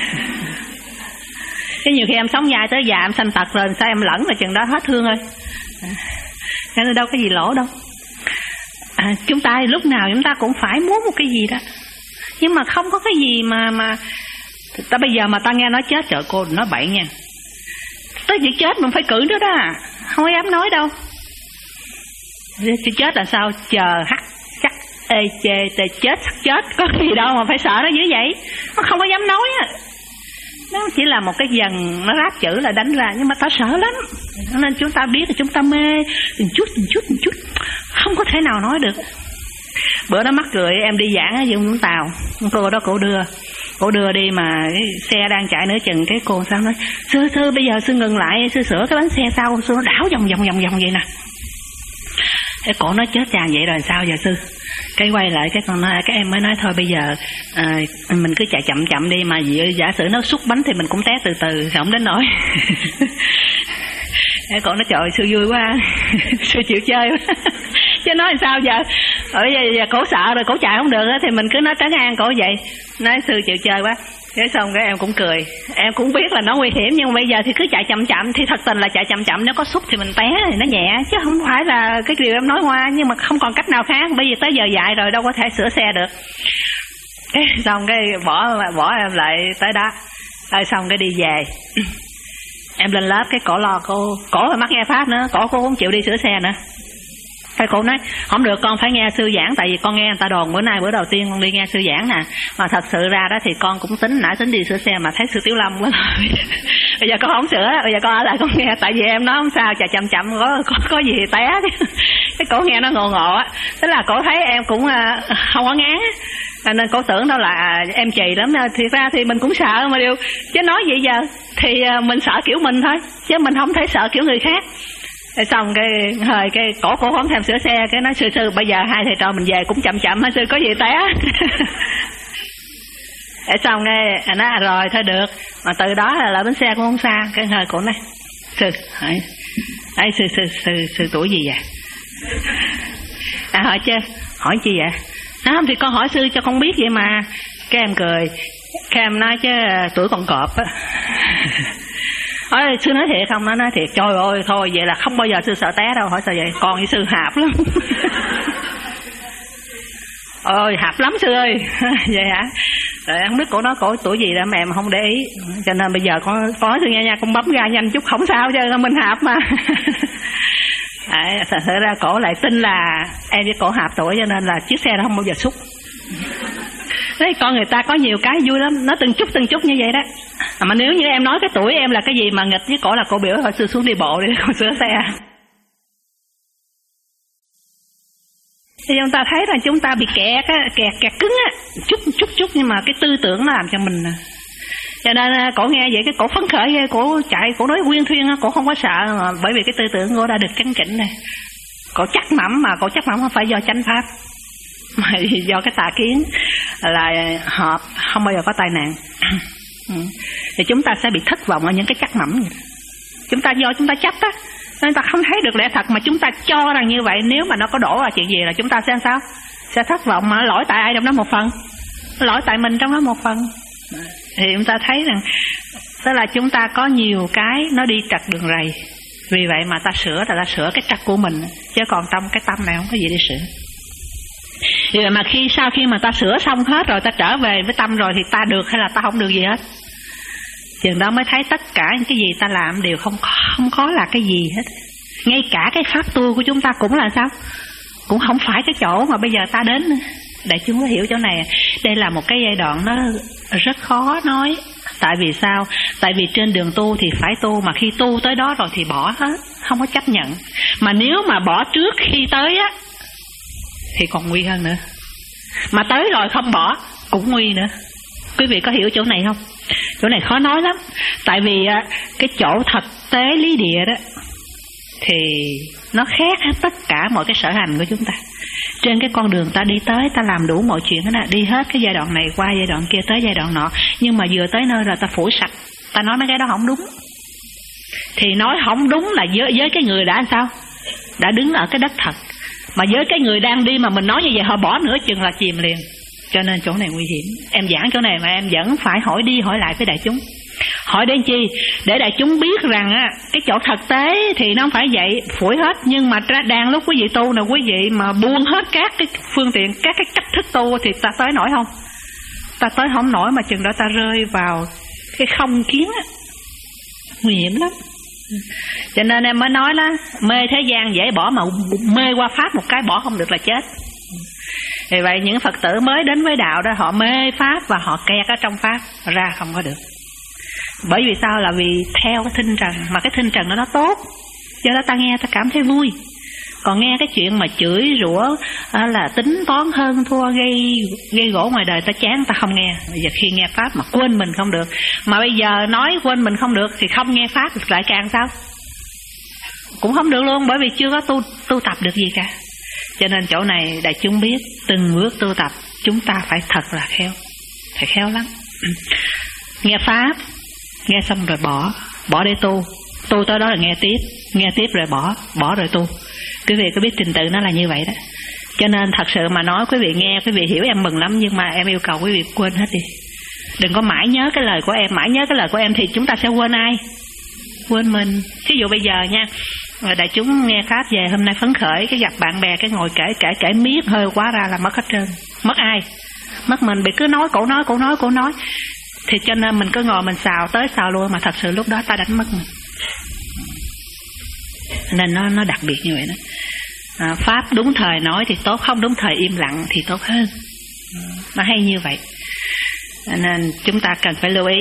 Cái nhiều khi em sống dài tới già em sanh tật rồi, sao em lẫn là chừng đó hết thương rồi. Nên đâu có gì lỗ đâu. À, chúng ta lúc nào chúng ta cũng phải muốn một cái gì đó, nhưng mà không có cái gì mà mà ta bây giờ mà ta nghe nói chết, trời cô nói bậy nha, tới việc chết mình phải cử nữa đó, không dám nói đâu. Chứ chết là sao? Chờ hắc chắc ê chê tê chết chết, có gì đâu mà phải sợ nó dữ vậy. Nó không có dám nói á. Nó chỉ là một cái dần nó ráp chữ là đánh ra, nhưng mà ta sợ lắm. Nên chúng ta biết là chúng ta mê từng chút từng chút từng chút, không có thể nào nói được. Bữa đó mắc cười, em đi giảng ở Vũng Tàu, cô đó cổ đưa cổ đưa đi mà cái xe đang chạy nửa chừng, cái cô sao nói sư sư bây giờ sư ngừng lại, sư sửa cái bánh xe sau, sư nó đảo vòng vòng vòng vòng vậy nè. Cái cổ nói chết chàng vậy rồi sao giờ sư? Cái quay lại cái con nói, cái em mới nói thôi bây giờ à, mình cứ chạy chậm chậm đi, mà giả sử nó xúc bánh thì mình cũng té từ từ, không đến nỗi. Cái cổ nói trời sư vui quá, sư chịu chơi quá. Chứ nói sao giờ? Ở giờ, giờ cổ sợ rồi, cổ chạy không được thì mình cứ nói trấn an cổ vậy. Nói sư chịu chơi quá. Cái xong cái em cũng cười. Em cũng biết là nó nguy hiểm, nhưng mà bây giờ thì cứ chạy chậm chậm. Thì thật tình là chạy chậm chậm, nếu có xúc thì mình té thì nó nhẹ, chứ không phải là cái điều em nói ngoa. Nhưng mà không còn cách nào khác, bởi vì tới giờ dạy rồi đâu có thể sửa xe được. Cái xong cái bỏ bỏ em lại tới đó. Rồi xong cái đi về. Em lên lớp cái cổ lo cô, cổ phải mắc nghe pháp nữa, cổ cô không chịu đi sửa xe nữa. Cái cô nói không được, con phải nghe sư giảng, tại vì con nghe người ta đồn bữa nay bữa đầu tiên con đi nghe sư giảng nè, mà thật sự ra đó thì con cũng tính nãy tính đi sửa xe mà thấy sư Tiểu Lâm quá rồi. Bây giờ con không sửa, bây giờ con ở lại con nghe, tại vì em nói không sao, chạy chậm chậm có có có gì thì té. Cái cổ nghe nó ngộ ngộ á, tức là cổ thấy em cũng không có ngán á, nên cổ tưởng đâu là em chì lắm. Thiệt ra thì mình cũng sợ mà điều, chứ nói vậy giờ thì mình sợ kiểu mình thôi, chứ mình không thể sợ kiểu người khác. Rồi xong cái hơi cái cổ cổ không thèm sửa xe, cái nói sư sư bây giờ hai thầy trò mình về cũng chậm chậm hả sư, có gì té. Rồi xong cái nó rồi thôi được, mà từ đó là lại bến xe cũng không xa. Cái hơi cổ nói sư hỏi ấy sư sư sư sư tuổi gì vậy? À hỏi chứ hỏi chi vậy? À, không thì con hỏi sư cho con biết vậy mà. Cái em cười, cái em nói chứ tuổi con cọp á. Hỏi sư nói thiệt không? Nó nói thiệt. Trời ơi thôi vậy là không bao giờ sư sợ té đâu. Hỏi sao vậy? Con với sư hạp lắm. Ôi hạp lắm sư ơi. Vậy hả? Rồi không biết cổ nói cổ tuổi gì đó mà em không để ý, cho nên bây giờ con con nói sư nghe nha, con bấm ra nhanh chút không sao chứ mình hạp mà. Đấy, thật sự ra cổ lại tin là em với cổ hạp tuổi, cho nên là chiếc xe đó không bao giờ xúc. Đấy, con người ta có nhiều cái vui lắm, nó từng chút từng chút như vậy đó. À, mà nếu như em nói cái tuổi em là cái gì mà nghịch với cổ là cổ biểu thôi sư xuống đi bộ để con sửa xe. Thì chúng ta thấy là chúng ta bị kẹt á, kẹt kẹt cứng á, chút chút chút, nhưng mà cái tư tưởng nó làm cho mình. Cho nên cổ nghe vậy cái cổ phấn khởi ghê, cổ chạy, cổ nói quyên thuyên, cổ không có sợ, mà bởi vì cái tư tưởng cổ đã được chấn chỉnh này. Cổ chắc mẩm, mà cổ chắc mẩm không phải do chánh pháp, mà do cái tà kiến là hợp không bao giờ có tai nạn. Thì chúng ta sẽ bị thất vọng ở những cái chắc mẩm. Chúng ta do chúng ta chấp á, nên ta không thấy được lẽ thật, mà chúng ta cho rằng như vậy. Nếu mà nó có đổ vào chuyện gì là chúng ta sẽ làm sao? Sẽ thất vọng. Mà lỗi tại ai trong đó một phần, lỗi tại mình trong đó một phần. Thì chúng ta thấy rằng tức là chúng ta có nhiều cái nó đi trật đường rầy, vì vậy mà ta sửa là ta sửa cái trật của mình, chứ còn trong cái tâm này không có gì để sửa. Vì vậy mà khi sau khi mà ta sửa xong hết rồi, ta trở về với tâm rồi, thì ta được hay là ta không được gì hết. Chừng đó mới thấy tất cả những cái gì ta làm đều không không có là cái gì hết. Ngay cả cái pháp tu của chúng ta cũng là sao? Cũng không phải cái chỗ mà bây giờ ta đến nữa. Để chúng ta hiểu chỗ này. Đây là một cái giai đoạn nó rất khó nói. Tại vì sao? Tại vì trên đường tu thì phải tu, mà khi tu tới đó rồi thì bỏ hết, không có chấp nhận. Mà nếu mà bỏ trước khi tới á thì còn nguy hơn nữa. Mà tới rồi không bỏ cũng nguy nữa. Quý vị có hiểu chỗ này không? Chỗ này khó nói lắm. Tại vì cái chỗ thực tế lý địa đó thì nó khác hết tất cả mọi cái sở hành của chúng ta. Trên cái con đường ta đi tới, ta làm đủ mọi chuyện đó, đi hết cái giai đoạn này qua giai đoạn kia tới giai đoạn nọ. Nhưng mà vừa tới nơi rồi ta phủi sạch, ta nói mấy cái đó không đúng. Thì nói không đúng là với, với cái người đã sao? Đã đứng ở cái đất thật. Mà với cái người đang đi mà mình nói như vậy, họ bỏ nửa chừng là chìm liền. Cho nên chỗ này nguy hiểm. Em giảng chỗ này mà em vẫn phải hỏi đi hỏi lại với đại chúng. Hỏi đến chi? Để đại chúng biết rằng á, cái chỗ thực tế thì nó không phải vậy, phủi hết. Nhưng mà đang lúc quý vị tu nè, quý vị mà buông hết các cái phương tiện, các cái cách thức tu thì ta tới nổi không? Ta tới không nổi, mà chừng đó ta rơi vào cái không kiến á, nguy hiểm lắm. Cho nên em mới nói đó, mê thế gian dễ bỏ, mà mê qua pháp một cái bỏ không được là chết. Vì vậy những Phật tử mới đến với đạo đó, họ mê pháp và họ kẹt ở trong pháp, ra không có được. Bởi vì sao? Là vì theo cái thinh trần, mà cái thinh trần đó nó tốt, do đó ta nghe ta cảm thấy vui. Còn nghe cái chuyện mà chửi rủa là tính toán hơn thua, gây gây gỗ ngoài đời ta chán, ta không nghe. Bây giờ khi nghe pháp mà quên mình không được, mà bây giờ nói quên mình không được thì không nghe pháp lại càng sao? Cũng không được luôn, bởi vì chưa có tu tu tập được gì cả. Cho nên chỗ này đại chúng biết, từng bước tu tập chúng ta phải thật là khéo, phải khéo lắm. Nghe pháp, nghe xong rồi bỏ, bỏ để tu. Tu tới đó là nghe tiếp, nghe tiếp rồi bỏ, bỏ rồi tu. Quý vị có biết trình tự nó là như vậy đó. Cho nên thật sự mà nói, quý vị nghe, quý vị hiểu em mừng lắm. Nhưng mà em yêu cầu quý vị quên hết đi. Đừng có mãi nhớ cái lời của em. Mãi nhớ cái lời của em thì chúng ta sẽ quên ai? Quên mình. Ví dụ bây giờ nha, đại chúng nghe pháp về, hôm nay phấn khởi, cái gặp bạn bè, cái ngồi kể kể kể miết hơi quá ra là mất hết trơn. Mất ai? Mất mình. Bị cứ nói, cổ nói, cổ nói, cổ nói. Thì cho nên mình cứ ngồi mình xào tới xào lui, mà thật sự lúc đó ta đánh mất mình. Nên nó nó đặc biệt như vậy đó. À, pháp đúng thời nói thì tốt, không đúng thời im lặng thì tốt hơn. Nó hay như vậy. Nên chúng ta cần phải lưu ý.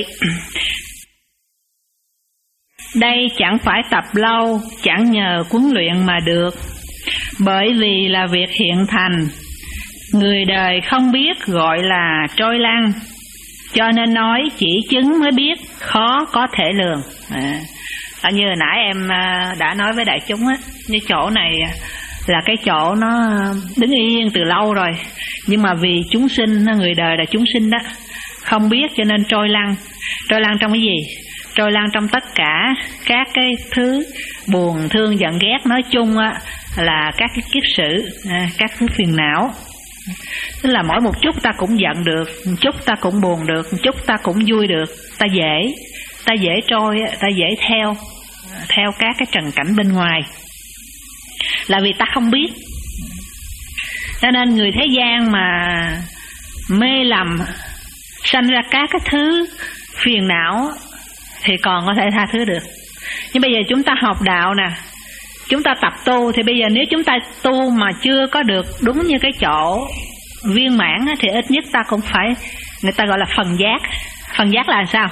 Đây chẳng phải tập lâu, chẳng nhờ huấn luyện mà được, bởi vì là việc hiện thành. Người đời không biết gọi là trôi lăn, cho nên nói chỉ chứng mới biết, khó có thể lường. À, như hồi nãy em đã nói với đại chúng á, như chỗ này là cái chỗ nó đứng yên từ lâu rồi, nhưng mà vì chúng sinh, người đời là chúng sinh đó, không biết cho nên trôi lăn. Trôi lăn trong cái gì? Trôi lăn trong tất cả các cái thứ buồn, thương, giận, ghét. Nói chung á, là các cái kiếp sự, các thứ phiền não. Tức là mỗi một chút ta cũng giận được, một chút ta cũng buồn được, một chút ta cũng vui được. Ta dễ, ta dễ trôi, ta dễ theo theo các cái trần cảnh bên ngoài, là vì ta không biết. Cho nên người thế gian mà mê lầm, sanh ra các cái thứ phiền não thì còn có thể tha thứ được. Nhưng bây giờ chúng ta học đạo nè, chúng ta tập tu, thì bây giờ nếu chúng ta tu mà chưa có được đúng như cái chỗ viên mãn thì ít nhất ta cũng phải, người ta gọi là phần giác. Phần giác là sao?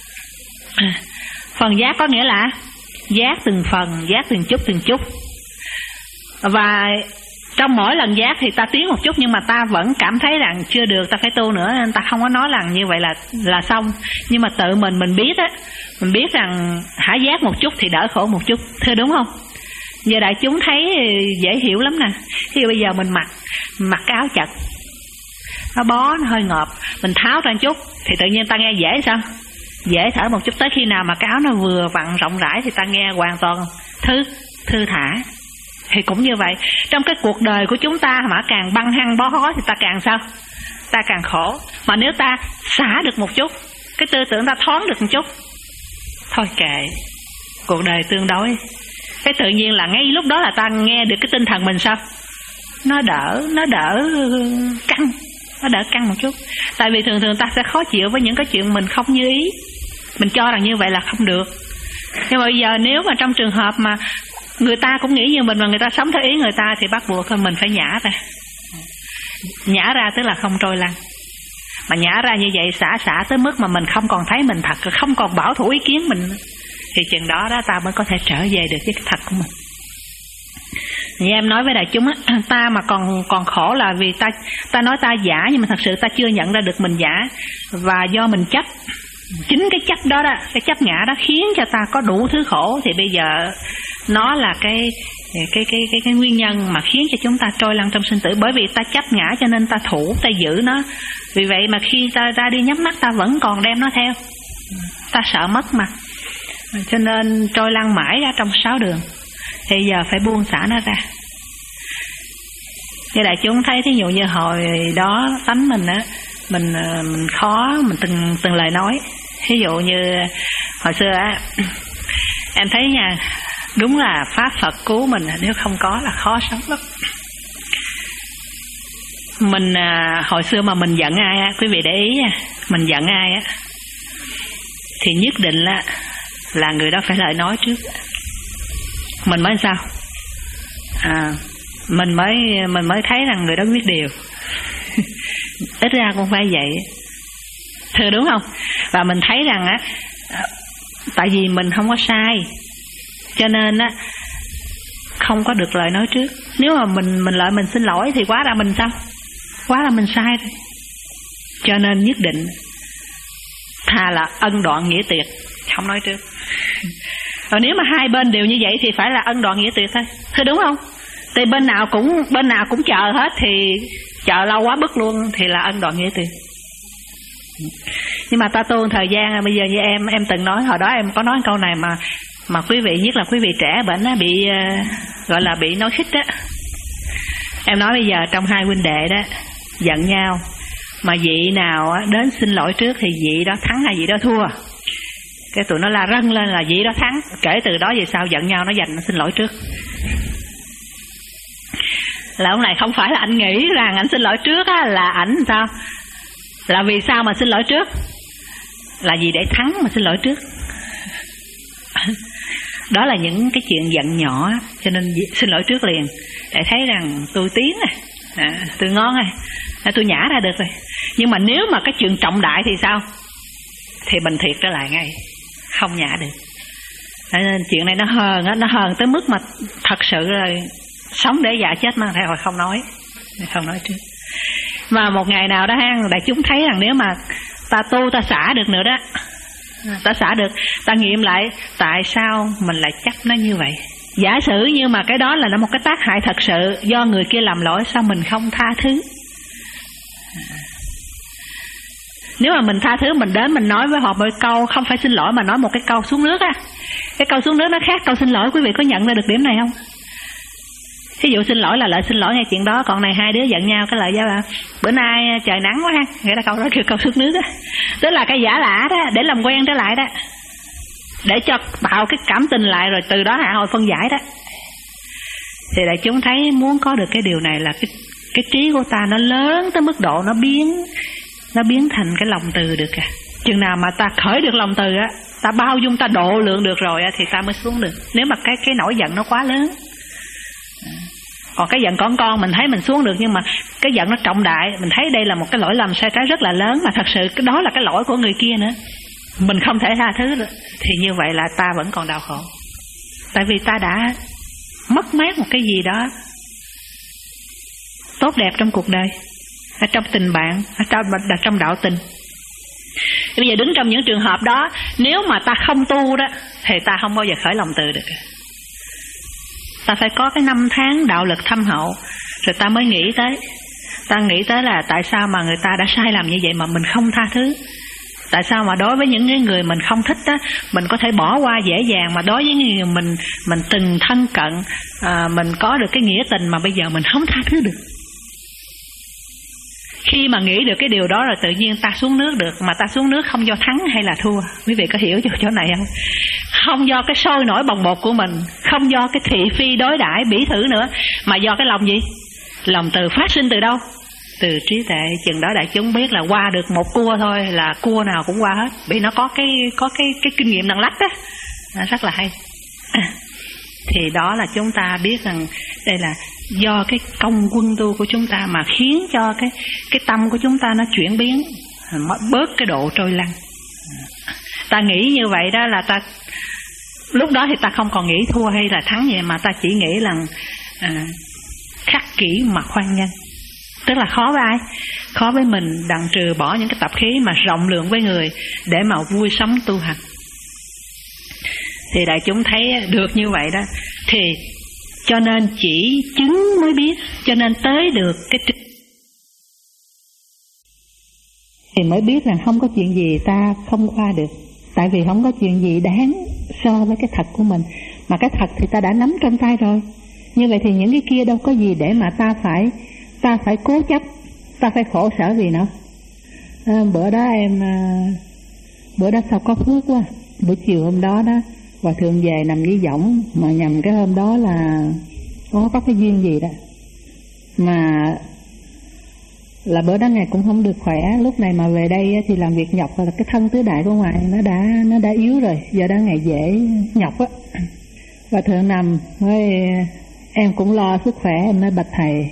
Phần giác có nghĩa là giác từng phần, giác từng chút từng chút. Và trong mỗi lần giác thì ta tiến một chút, nhưng mà ta vẫn cảm thấy rằng chưa được, ta phải tu nữa, nên ta không có nói rằng như vậy là là xong. Nhưng mà tự mình mình biết á, mình biết rằng hả giác một chút thì đỡ khổ một chút, thưa đúng không? Giờ đại chúng thấy dễ hiểu lắm nè. Ví dụ bây giờ mình mặc mặc cái áo chật, nó bó, nó hơi ngợp, mình tháo ra một chút thì tự nhiên ta nghe dễ sao? Dễ thở một chút. Tới khi nào mà cái áo nó vừa vặn rộng rãi thì ta nghe hoàn toàn thư thư thả. Thì cũng như vậy, trong cái cuộc đời của chúng ta mà càng băng hăng bó hó thì ta càng sao? Ta càng khổ. Mà nếu ta xả được một chút, cái tư tưởng ta thoáng được một chút, thôi kệ, cuộc đời tương đối, cái tự nhiên là ngay lúc đó là ta nghe được cái tinh thần mình sao? Nó đỡ, nó đỡ căng, nó đỡ căng một chút. Tại vì thường thường ta sẽ khó chịu với những cái chuyện mình không như ý, mình cho rằng như vậy là không được. Nhưng mà bây giờ nếu mà trong trường hợp mà người ta cũng nghĩ như mình mà người ta sống theo ý người ta thì bắt buộc thôi mình phải nhả ra. Nhả ra tức là không trôi lăn. Mà nhả ra như vậy, xả xả tới mức mà mình không còn thấy mình thật, không còn bảo thủ ý kiến mình, thì chừng đó đó ta mới có thể trở về được với cái thật của mình. Như em nói với đại chúng á, ta mà còn còn khổ là vì ta ta nói ta giả, nhưng mà thật sự ta chưa nhận ra được mình giả, và do mình chấp. Chính cái chấp đó đó, cái chấp ngã đó khiến cho ta có đủ thứ khổ. Thì bây giờ nó là cái cái cái cái cái nguyên nhân mà khiến cho chúng ta trôi lăn trong sinh tử. Bởi vì ta chấp ngã cho nên ta thủ, ta giữ nó. Vì vậy mà khi ta ra đi nhắm mắt ta vẫn còn đem nó theo. Ta sợ mất mà, cho nên trôi lăn mãi ra trong sáu đường. Thì giờ phải buông xả nó ra. Như đại chúng thấy thí dụ như hồi đó tánh mình á, mình mình khó mình từng từng lời nói. Ví dụ như hồi xưa á, em thấy nha, đúng là pháp Phật cứu mình, nếu không có là khó sống lắm. Mình à, hồi xưa mà mình giận ai á, quý vị để ý nha, mình giận ai á thì nhất định là là người đó phải lời nói trước. Mình mới sao? À, mình mới mình mới thấy rằng người đó biết điều. Ít ra cũng phải vậy, thưa đúng không? Và mình thấy rằng á, tại vì mình không có sai, cho nên á không có được lời nói trước. Nếu mà mình mình lợi mình xin lỗi thì quá ra mình sao? Quá là mình sai rồi. Cho nên nhất định thà là ân đoạn nghĩa tuyệt, không nói trước. Rồi nếu mà hai bên đều như vậy thì phải là ân đoạn nghĩa tuyệt thôi, thưa đúng không? Thì bên nào cũng bên nào cũng chờ hết thì chờ lâu quá bức luôn thì là ân đoạn nghĩa tuyệt. Nhưng mà ta tu thời gian bây giờ như em em từng nói hồi đó, em có nói câu này mà mà quý vị, nhất là quý vị trẻ bệnh á, bị uh, gọi là bị nói khích á. Em nói bây giờ trong hai huynh đệ đó giận nhau, mà vị nào á, đến xin lỗi trước thì vị đó thắng hay vị đó thua. Cái tụi nó la rân lên là vị đó thắng. Kể từ đó về sau giận nhau nó giành nó xin lỗi trước. Là ông này không phải là anh nghĩ rằng anh xin lỗi trước á, là ảnh sao? Là vì sao mà xin lỗi trước? Là vì để thắng mà xin lỗi trước. Đó là những cái chuyện giận nhỏ, cho nên xin lỗi trước liền, để thấy rằng tôi tiến này, à, tôi ngon này, à, tôi nhả ra được rồi. Nhưng mà nếu mà cái chuyện trọng đại thì sao? Thì bình thiệt trở lại ngay, không nhả được. Nên chuyện này nó hờn á, nó hờn tới mức mà thật sự là sống để dạ chết mang theo, không nói, không nói trước. Mà một ngày nào đó ha, đại chúng thấy rằng nếu mà ta tu ta xả được nữa đó, ta xả được, ta nghiệm lại tại sao mình lại chấp nó như vậy. Giả sử như mà cái đó là một cái tác hại thật sự, do người kia làm lỗi, sao mình không tha thứ? Nếu mà mình tha thứ, mình đến mình nói với họ một câu, không phải xin lỗi mà nói một cái câu xuống nước á. Cái câu xuống nước nó khác câu xin lỗi, quý vị có nhận ra được điểm này không? Thí dụ xin lỗi là lợi xin lỗi ngay chuyện đó, còn này hai đứa giận nhau cái lợi ra là bữa nay trời nắng quá ha, nghĩa là câu đó kêu câu xuống nước á. Tức là cái giả lả đó, để làm quen trở lại đó, để cho tạo cái cảm tình lại, rồi từ đó hạ hồi phân giải đó. Thì đại chúng thấy muốn có được cái điều này là cái cái trí của ta nó lớn tới mức độ nó biến nó biến thành cái lòng từ được à. Chừng nào mà ta khởi được lòng từ á, ta bao dung, ta độ lượng được rồi á, thì ta mới xuống được. Nếu mà cái cái nỗi giận nó quá lớn. Còn cái giận con con mình thấy mình xuống được, nhưng mà cái giận nó trọng đại, mình thấy đây là một cái lỗi lầm sai trái rất là lớn, mà thật sự cái đó là cái lỗi của người kia nữa, mình không thể tha thứ được, thì như vậy là ta vẫn còn đau khổ. Tại vì ta đã mất mát một cái gì đó tốt đẹp trong cuộc đời, ở trong tình bạn, ở trong, ở trong đạo tình. Bây giờ đứng trong những trường hợp đó, nếu mà ta không tu đó, thì ta không bao giờ khởi lòng từ được. Ta phải có cái năm tháng đạo lực thâm hậu, rồi ta mới nghĩ tới. Ta nghĩ tới là tại sao mà người ta đã sai lầm như vậy mà mình không tha thứ. Tại sao mà đối với những người mình không thích đó, mình có thể bỏ qua dễ dàng, mà đối với người mình mình từng thân cận, à, mình có được cái nghĩa tình mà bây giờ mình không tha thứ được. Khi mà nghĩ được cái điều đó rồi tự nhiên ta xuống nước được. Mà ta xuống nước không do thắng hay là thua, quý vị có hiểu cho chỗ này không? Không do cái sôi nổi bồng bột của mình, không do cái thị phi đối đãi bỉ thử nữa, mà do cái lòng gì? Lòng từ phát sinh từ đâu? Từ trí tuệ. Chừng đó đại chúng biết là qua được một cua thôi là cua nào cũng qua hết, vì nó có cái có cái cái kinh nghiệm đằng lách đó, nó rất là hay. À, thì đó là chúng ta biết rằng đây là do cái công quân tu của chúng ta mà khiến cho cái cái tâm của chúng ta nó chuyển biến, bớt cái độ trôi lăn. Ta nghĩ như vậy đó là ta lúc đó thì ta không còn nghĩ thua hay là thắng vậy, mà ta chỉ nghĩ là à, khắc kỷ mà khoan nhân. Tức là khó với ai? Khó với mình, đặng trừ bỏ những cái tập khí, mà rộng lượng với người để mà vui sống tu hành. Thì đại chúng thấy được như vậy đó, thì cho nên chỉ chứng mới biết, cho nên tới được cái thì mới biết rằng không có chuyện gì ta không qua được. Tại vì không có chuyện gì đáng so với cái thật của mình, mà cái thật thì ta đã nắm trong tay rồi. Như vậy thì những cái kia đâu có gì để mà ta phải ta phải cố chấp, ta phải khổ sở vì nó. À, bữa đó em à, bữa đó sao có phước quá. Buổi chiều hôm đó đó Hòa thượng về nằm với võng, mà nhầm cái hôm đó là có có cái duyên gì đó mà là bữa đó ngài cũng không được khỏe. Lúc này mà về đây thì làm việc nhọc, là cái thân tứ đại của ngài nó đã nó đã yếu rồi, giờ đó ngài dễ nhọc á. Hòa thượng nằm với em cũng lo sức khỏe, em nói bạch thầy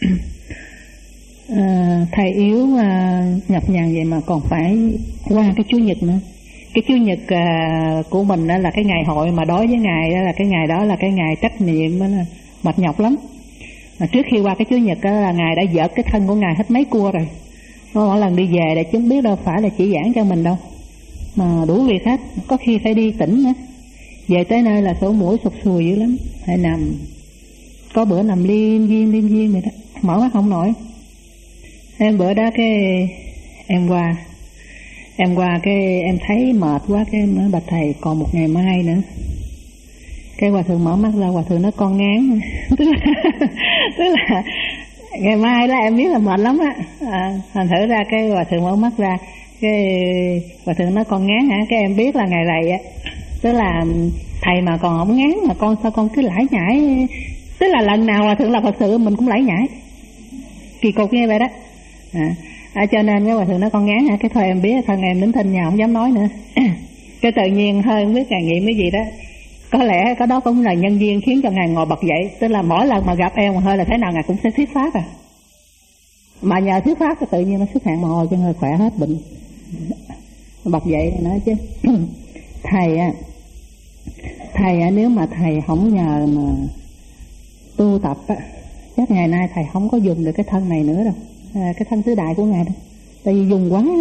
à, thầy yếu mà nhập nhằn vậy mà còn phải qua cái Chủ nhật nữa. Cái Chủ nhật à, của mình đó là cái ngày hội, mà đối với ngài đó là cái ngày đó là cái ngày trách nhiệm, đó là mệt nhọc lắm. Mà trước khi qua cái Chủ nhật đó là ngài đã dỡ cái thân của ngài hết mấy cua rồi. Mỗi lần đi về là chúng biết đâu phải là chỉ giảng cho mình đâu, mà đủ việc hết, có khi phải đi tỉnh nữa. Về tới nơi là sổ mũi sụt sùi dữ lắm, phải nằm, có bữa nằm liên viên liên viên vậy đó, mở mắt không nổi. Em bữa đó cái em qua em qua cái em thấy mệt quá, cái em nói bạch thầy còn một ngày mai nữa. Cái Hòa thượng mở mắt ra, Hòa thượng nói con ngán tức là tức là ngày mai đó em biết là mệt lắm á. À, thành thử ra cái Hòa thượng mở mắt ra, cái Hòa thượng nói con ngán hả? Cái em biết là ngày rày á, tức là thầy mà còn không ngán mà con sao con cứ lải nhải. Tức là lần nào Hòa thượng là Phật sự mình cũng lải nhải, kỳ cục như vậy đó. À, à, cho nên cái Hòa thượng nói con ngán hả? Cái thôi em biết thân em nín thinh nhà không dám nói nữa. Cái tự nhiên hơi không biết ngài nghiệm cái gì đó, có lẽ cái đó cũng là nhân duyên khiến cho ngài ngồi bật dậy. Tức là mỗi lần mà gặp em hơi là thế nào ngài cũng sẽ thuyết pháp à, mà nhờ thuyết pháp thì tự nhiên nó xuất hiện mồ hôi cho người khỏe hết bệnh. Bật dậy nói chứ thầy à, thầy à, nếu mà thầy không nhờ mà tu tập á, chắc ngày nay thầy không có dùng được cái thân này nữa đâu, à, cái thân tứ đại của ngài đâu, tại vì dùng quá.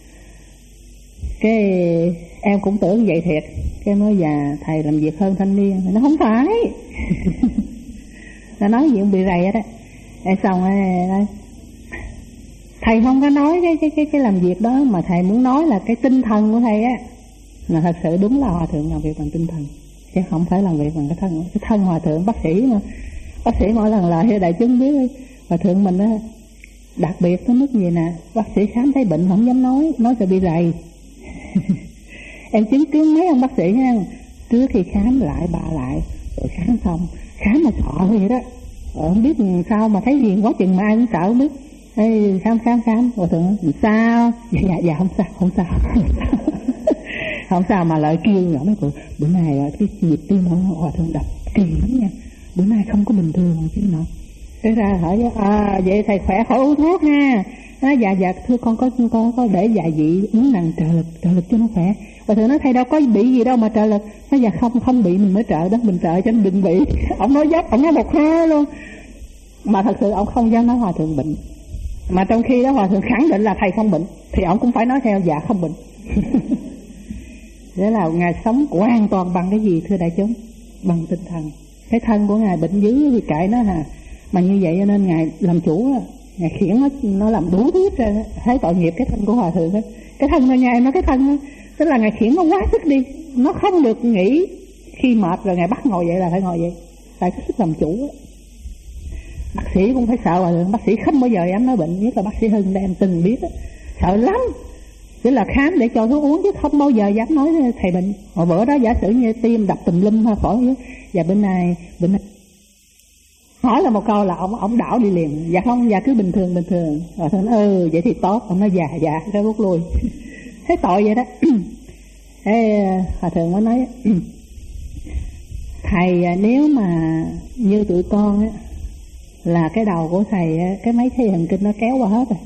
Cái em cũng tưởng vậy thiệt, cái nói già thầy làm việc hơn thanh niên. Nó không phải nó nói chuyện bị rầy đó. Em xong rồi nói thầy không có nói cái cái cái cái làm việc đó, mà thầy muốn nói là cái tinh thần của thầy á, mà thật sự đúng là Hòa thượng làm việc bằng tinh thần, chứ không phải làm việc bằng cái thân. Cái thân Hòa thượng bác sĩ mà, bác sĩ mỗi lần lời cho đại chúng biết Hòa thượng mình á đặc biệt tới mức gì nè, bác sĩ khám thấy bệnh không dám nói, nói sẽ bị rầy. Em chứng kiến mấy ông bác sĩ nha, trước khi khám lại bà lại, rồi khám xong khám mà sợ vậy đó, rồi không biết sao mà thấy hiền quá chừng mà ai cũng sợ không biết. Ê, khám khám khám Hòa thượng nói sao? Dạ dạ dạ không sao không sao không sao, mà lại kêu nhỏ mấy cô bữa nay cái nhịp tim của Hòa thượng đập kỳ lắm nha, bữa nay không có bình thường chứ nọ. Thế ra hỏi à, vậy thầy khỏe khỏi uống thuốc nha. Nói dạ dạ thưa con có con có để dạ dị uống nằng trợ lực trợ lực cho nó khỏe. Và thưa nói thầy đâu có bị gì đâu mà trợ lực. Nói dạ không không bị mình mới trợ đó, mình trợ cho nó đừng bị. Ông nói dốc, ông nói một hơi luôn, mà thật sự ông không dám nói Hòa thượng bệnh, mà trong khi đó Hòa thượng khẳng định là thầy không bệnh thì ông cũng phải nói theo dạ không bệnh. Thế là ngài sống hoàn toàn bằng cái gì thưa đại chúng? Bằng tinh thần. Cái thân của ngài bệnh dữ thì kệ nó hà, mà như vậy cho nên ngài làm chủ đó, ngài khiển nó nó làm đủ thứ hết, thấy tội nghiệp cái thân của Hòa thượng đó. Cái thân này ngài nói cái thân đó, tức là ngài khiển nó quá sức đi, nó không được nghỉ. Khi mệt rồi ngài bắt ngồi vậy là phải ngồi vậy, tại cái sức làm chủ đó. Bác sĩ cũng phải sợ Hòa thượng, bác sĩ không bao giờ dám nói bệnh, nhất là bác sĩ Hưng đây em từng biết đó, sợ lắm. Tức là khám để cho thuốc uống chứ không bao giờ dám nói thầy bệnh. Hồi bữa đó giả sử như tim đập tùm lum hoa phổi chứ, và bên này bên này hỏi là một câu là ông ông đảo đi liền. Dạ không, dạ cứ bình thường bình thường. Rồi thằng ừ vậy thì tốt. Ông nói dạ dạ cái rút lui. Thấy tội vậy đó. Thế Hòa thượng mới nói thầy nếu mà như tụi con á, là cái đầu của thầy cái mấy cái thần kinh nó kéo qua hết rồi,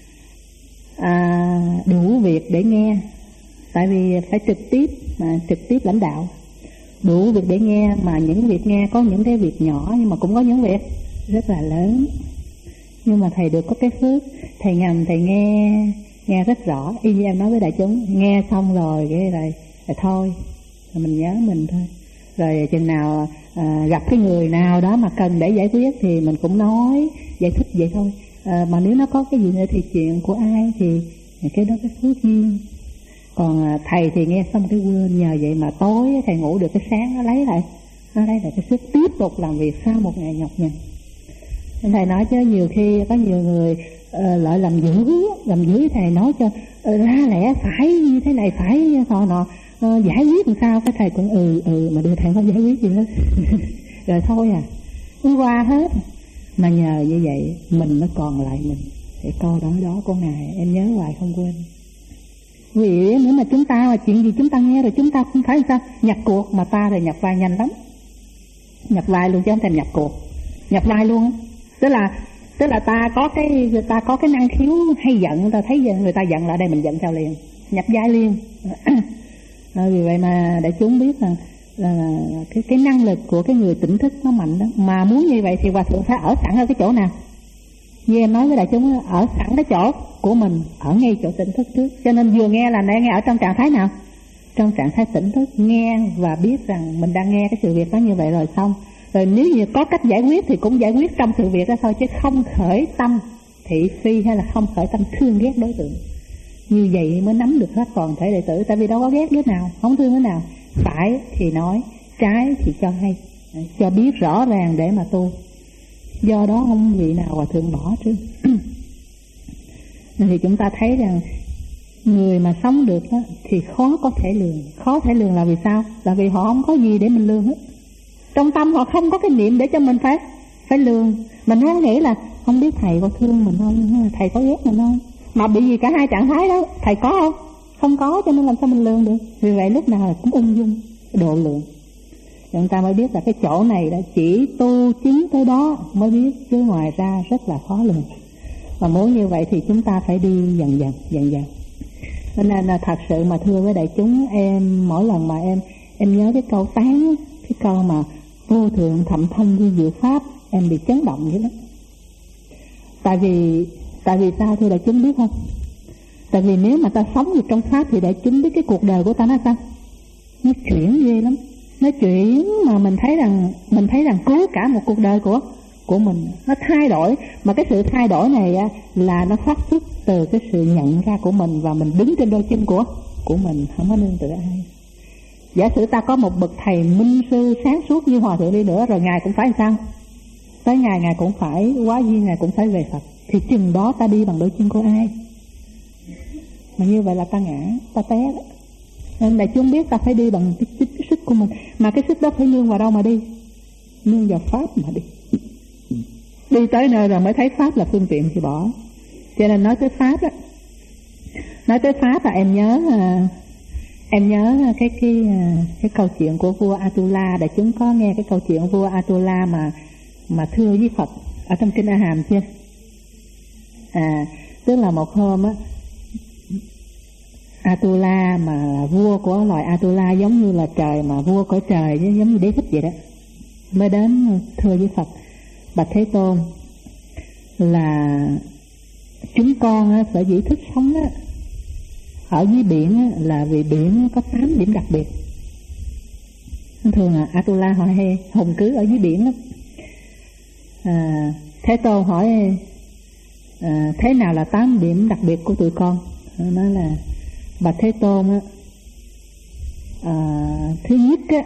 à, đủ việc để nghe, tại vì phải trực tiếp mà trực tiếp lãnh đạo, đủ việc để nghe. Mà những việc nghe có những cái việc nhỏ, nhưng mà cũng có những việc rất là lớn. Nhưng mà thầy được có cái phước, thầy ngầm thầy nghe nghe rất rõ, y như em nói với đại chúng, nghe xong rồi cái rồi, rồi thôi, rồi mình nhớ mình thôi. Rồi chừng nào à, gặp cái người nào đó mà cần để giải quyết thì mình cũng nói giải thích vậy thôi. À, mà nếu nó có cái gì nữa thì chuyện của ai thì cái đó cái phước duyên. Còn à, thầy thì nghe xong cái quên, nhờ vậy mà tối thầy ngủ được, cái sáng nó lấy lại nó lấy lại cái sức tiếp tục làm việc sau một ngày nhọc nhằn. Thầy nói chứ nhiều khi có nhiều người uh, lại làm dữ, làm dữ thầy nói cho uh, ra lẽ phải như thế này, phải như nọ nọ uh, giải quyết làm sao, cái thầy cũng ừ ừ mà đưa thầy không giải quyết gì hết. Rồi thôi à, cứ qua hết. Mà nhờ như vậy mình nó còn lại mình. Để câu nói đó của Ngài em nhớ hoài không quên. Vì nếu mà chúng ta mà chuyện gì chúng ta nghe rồi chúng ta không phải sao nhập cuộc, mà ta rồi nhập vai nhanh lắm, nhập vai luôn chứ không thèm nhập cuộc, nhập vai luôn. Tức là tức là ta có cái ta có cái năng khiếu hay giận, ta thấy người ta giận là đây mình giận theo liền, nhập vai liền. Vì vậy mà để chúng biết là, là cái cái năng lực của cái người tỉnh thức nó mạnh đó. Mà muốn như vậy thì hòa thượng phải ở sẵn ở cái chỗ nào? Như em nói với đại chúng, ở sẵn cái chỗ của mình, ở ngay chỗ tỉnh thức trước. Cho nên vừa nghe là nghe ở trong trạng thái nào? Trong trạng thái tỉnh thức, nghe và biết rằng mình đang nghe cái sự việc đó như vậy rồi xong. Rồi nếu như có cách giải quyết thì cũng giải quyết trong sự việc đó thôi, chứ không khởi tâm thị phi hay là không khởi tâm thương ghét đối tượng. Như vậy mới nắm được hết toàn thể đệ tử. Tại vì đâu có ghét đứa nào, không thương đứa nào. Phải thì nói, trái thì cho hay, cho biết rõ ràng để mà tu. Do đó không vị nào hòa thượng bỏ chứ. Thì chúng ta thấy rằng người mà sống được đó, thì khó có thể lường. Khó thể lường là vì sao? Là vì họ không có gì để mình lường hết. Trong tâm họ không có cái niệm để cho mình phải phải lường. Mình không nghĩ là không biết thầy có thương mình không, thầy có ghét mình không. Mà bị gì cả hai trạng thái đó, thầy có không? Không có, cho nên làm sao mình lường được. Vì vậy lúc nào cũng ung dung độ lượng. Chúng ta mới biết là cái chỗ này đã chỉ tu chứng tới đó mới biết, chứ ngoài ra rất là khó lường. Và muốn như vậy thì chúng ta phải đi dần dần, dần dần. Cho nên là thật sự mà thưa với đại chúng, em mỗi lần mà em em nhớ cái câu tán, cái câu mà vô thượng thậm thông như diệu pháp, em bị chấn động vậy đó. Tại vì tại vì sao thưa đại chúng biết không? Tại vì nếu mà ta sống được trong pháp thì đại chúng biết cái cuộc đời của ta nó sao? Nó chuyển ghê lắm. Nó chuyển mà mình thấy rằng mình thấy rằng cứu cả một cuộc đời của của mình, nó thay đổi. Mà cái sự thay đổi này á, là nó phát xuất từ cái sự nhận ra của mình, và mình đứng trên đôi chân của của mình, không có nương tựa ai. Giả sử ta có một bậc thầy minh sư sáng suốt như hòa thượng đi nữa, rồi ngài cũng phải sao? Tới ngày ngài cũng phải hóa duyên, ngài cũng phải về Phật, thì chừng đó ta đi bằng đôi chân của ai? Mà như vậy là ta ngã, ta té đó. Nên đại chúng biết ta phải đi bằng cái, cái, cái sức của mình. Mà cái sức đó phải nương vào đâu mà đi? Nương vào pháp mà đi. Đi tới nơi rồi mới thấy pháp là phương tiện thì bỏ. Cho nên nói tới pháp đó, nói tới pháp là em nhớ em nhớ cái cái cái câu chuyện của vua Atula. Đại chúng có nghe cái câu chuyện vua Atula mà mà thưa với Phật ở trong kinh A Hàm chưa? À, tức là một hôm á, Atula mà vua của loài Atula giống như là trời, mà vua của trời giống như đế thích vậy đó, mới đến thưa với Phật: bạch Thế Tôn, là chúng con á, sở dĩ thích sống á, ở dưới biển á, là vì biển có tám điểm đặc biệt. Thường là Atula họ hay hùng cứ ở dưới biển lắm. À, Thế Tôn hỏi à, thế nào là tám điểm đặc biệt của tụi con? Nói là bạch Thế Tôn á, à, thứ nhất á,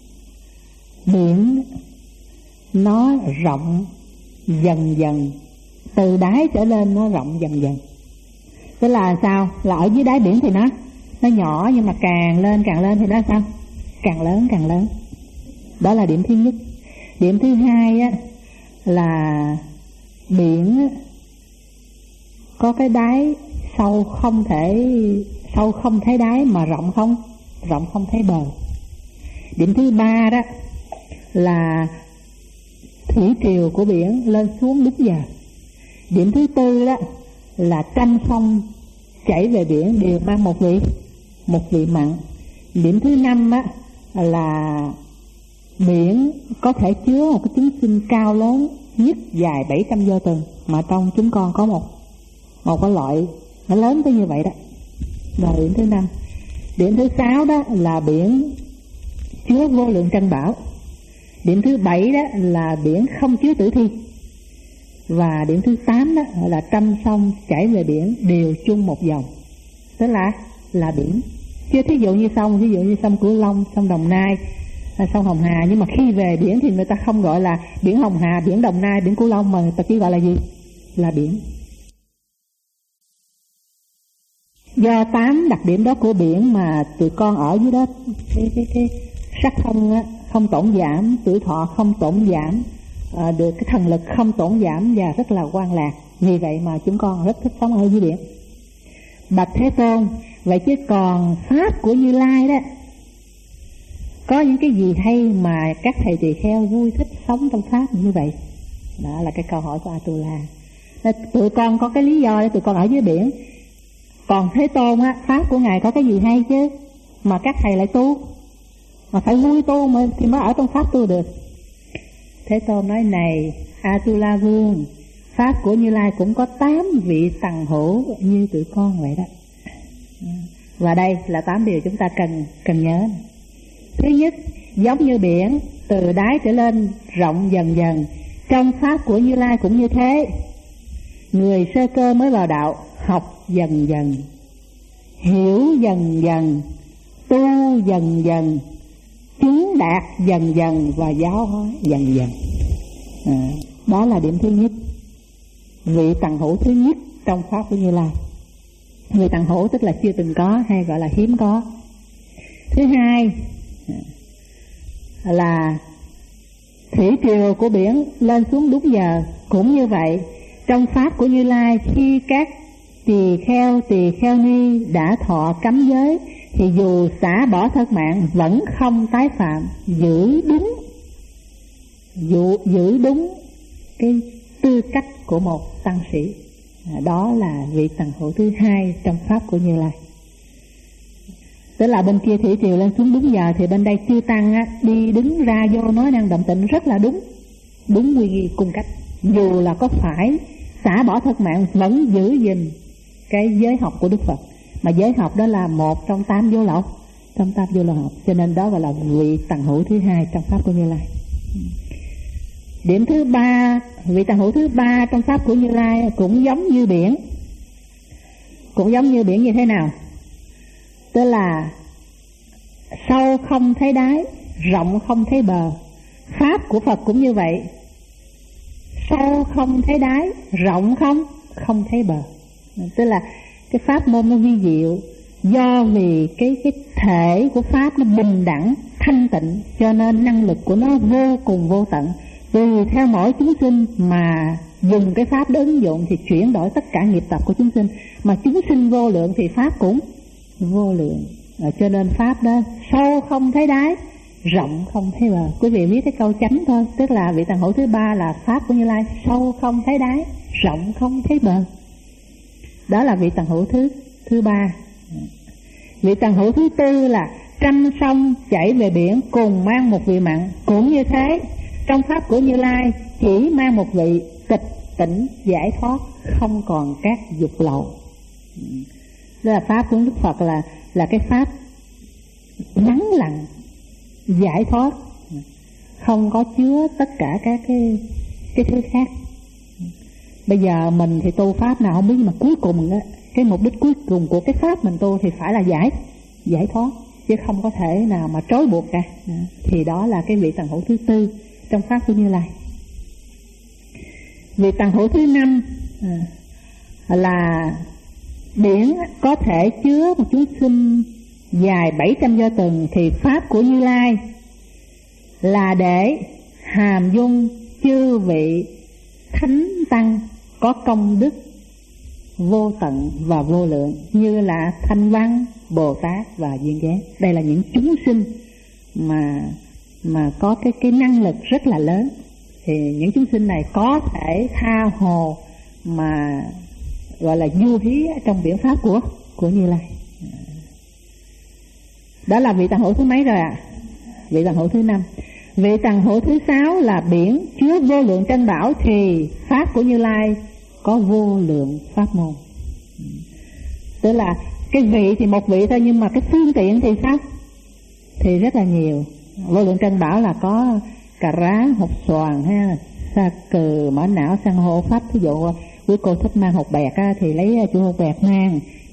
biển nó rộng dần dần, từ đáy trở lên nó rộng dần dần. Tức là sao? Là ở dưới đáy biển thì nó nó nhỏ, nhưng mà càng lên càng lên thì nó sao? Càng lớn càng lớn. Đó là điểm thứ nhất. Điểm thứ hai á, là biển có cái đáy sâu không thể sâu không thấy đáy, mà rộng không rộng không thấy bờ. Điểm thứ ba đó là thủy triều của biển lên xuống đúng giờ. Điểm thứ tư đó là tranh sông chảy về biển đều mang một vị một vị mặn. Điểm thứ năm á, là biển có thể chứa một cái chúng sinh cao lớn nhất dài bảy trăm vô tuần, mà trong chúng con có một một cái loại nó lớn tới như vậy đó. Rồi điểm thứ năm. Điểm thứ sáu đó là biển chứa vô lượng tranh bảo. Điểm thứ bảy đó là biển không chứa tử thi. Và điểm thứ tám đó là trăm sông chảy về biển đều chung một dòng. Tức là là biển. Chứ thí dụ như sông, ví dụ như sông Cửu Long, sông Đồng Nai, là sông Hồng Hà. Nhưng mà khi về biển thì người ta không gọi là biển Hồng Hà, biển Đồng Nai, biển Cửu Long, mà người ta chỉ gọi là gì? Là biển. Do tám đặc điểm đó của biển mà tụi con ở dưới đó, cái, cái, cái sắc thân á, không tổn giảm, tuổi thọ không tổn giảm, à, được cái thần lực không tổn giảm và rất là quan lạc. Vì vậy mà chúng con rất thích sống ở dưới biển. Bạch Thế Tôn, vậy chứ còn pháp của Như Lai đó, có những cái gì hay mà các thầy tỳ kheo vui thích sống trong pháp như vậy? Đó là cái câu hỏi của Atula. Tụi con có cái lý do để tụi con ở dưới biển. Còn Thế Tôn á, pháp của Ngài có cái gì hay chứ mà các thầy lại tu, mà phải vui tu mà thì mới ở trong pháp tu được. Thế Tôn nói: này Atula Vương, pháp của Như Lai cũng có tám vị tầng hữu như tụi con vậy đó. Và đây là tám điều chúng ta cần cần nhớ. Thứ nhất, giống như biển, từ đáy trở lên rộng dần dần. Trong pháp của Như Lai cũng như thế. Người sơ cơ mới vào đạo, học dần dần, hiểu dần dần, tu dần dần, chứng đạt dần dần và giáo hóa dần dần. À, đó là điểm thứ nhất. Vị tầng hữu thứ nhất trong pháp của Như Lai. Vị tầng hữu tức là chưa từng có, hay gọi là hiếm có. Thứ hai là thủy triều của biển lên xuống đúng giờ. Cũng như vậy, trong pháp của Như Lai, khi các tỳ kheo tỳ kheo ni đã thọ cấm giới thì dù xả bỏ thân mạng vẫn không tái phạm, giữ đúng giữ, giữ đúng cái tư cách của một tăng sĩ. Đó là vị tầng hữu thứ hai trong pháp của Như Lai. Tức là bên kia thủy triều lên xuống đúng giờ, thì bên đây chư tăng á, đi đứng ra vô nói năng động tĩnh rất là đúng, đúng quy nghi cung cách. Dù là có phải xả bỏ thân mạng vẫn giữ gìn cái giới học của Đức Phật, mà giới học đó là một trong tám vô lậu, trong tám vô lậu học, cho nên đó gọi là vị tầng hữu thứ hai trong pháp của Như Lai. Điểm thứ ba, vị tầng hữu thứ ba trong pháp của Như Lai cũng giống như biển. Cũng giống như biển như thế nào? Tức là sâu không thấy đáy, rộng không thấy bờ. Pháp của Phật cũng như vậy, sâu không thấy đáy, rộng không không thấy bờ. Tức là cái pháp môn nó vi diệu, do vì cái cái thể của pháp nó bình đẳng thanh tịnh, cho nên năng lực của nó vô cùng vô tận. Tùy theo mỗi chúng sinh mà dùng cái pháp đó ứng dụng thì chuyển đổi tất cả nghiệp tập của chúng sinh. Mà chúng sinh vô lượng thì pháp cũng vô lượng. À, cho nên pháp đó sâu không thấy đáy, rộng không thấy bờ. Quý vị viết cái câu chánh thôi, tức là vị tầng hữu thứ ba là pháp của Như Lai, sâu không thấy đáy, rộng không thấy bờ. Đó là vị tầng hữu thứ thứ ba. Vị tầng hữu thứ tư là trăm sông chảy về biển cùng mang một vị mặn. Cũng như thế, trong pháp của Như Lai chỉ mang một vị tịch tỉnh giải thoát, không còn các dục lậu. Đó là pháp của Đức Phật là là cái pháp vắng lặng, giải thoát, không có chứa tất cả các cái cái thứ khác. Bây giờ mình thì tu pháp nào không biết, nhưng mà cuối cùng á, cái mục đích cuối cùng của cái pháp mình tu thì phải là giải giải thoát, chứ không có thể nào mà trói buộc cả. Thì đó là cái vị tầng hữu thứ tư trong pháp của Như Lai. Vị tầng hữu thứ năm là biển có thể chứa một chúng sinh dài bảy trăm do tuần, thì pháp của Như Lai là để hàm dung chư vị thánh tăng có công đức vô tận và vô lượng, như là Thanh Văn, Bồ Tát và Duyên Giác. Đây là những chúng sinh mà mà có cái cái năng lực rất là lớn. Thì những chúng sinh này có thể tha hồ mà gọi là du hí trong biển pháp của của Như Lai. Đó là vị tầng hữu thứ mấy rồi ạ? À? Vị tầng hữu thứ năm. Vị tầng hữu thứ sáu là biển chứa vô lượng chân bảo, thì pháp của Như Lai có vô lượng pháp môn. Tức là cái vị thì một vị thôi, nhưng mà cái phương tiện thì sao? Thì rất là nhiều. Vô lượng chân bảo là có cà rá, hột xoàn, ha, sa cừ, mã não, san hô, pháp. Ví dụ quý cô thích mang hột bẹt á, thì lấy chuỗi hột bẹt mang.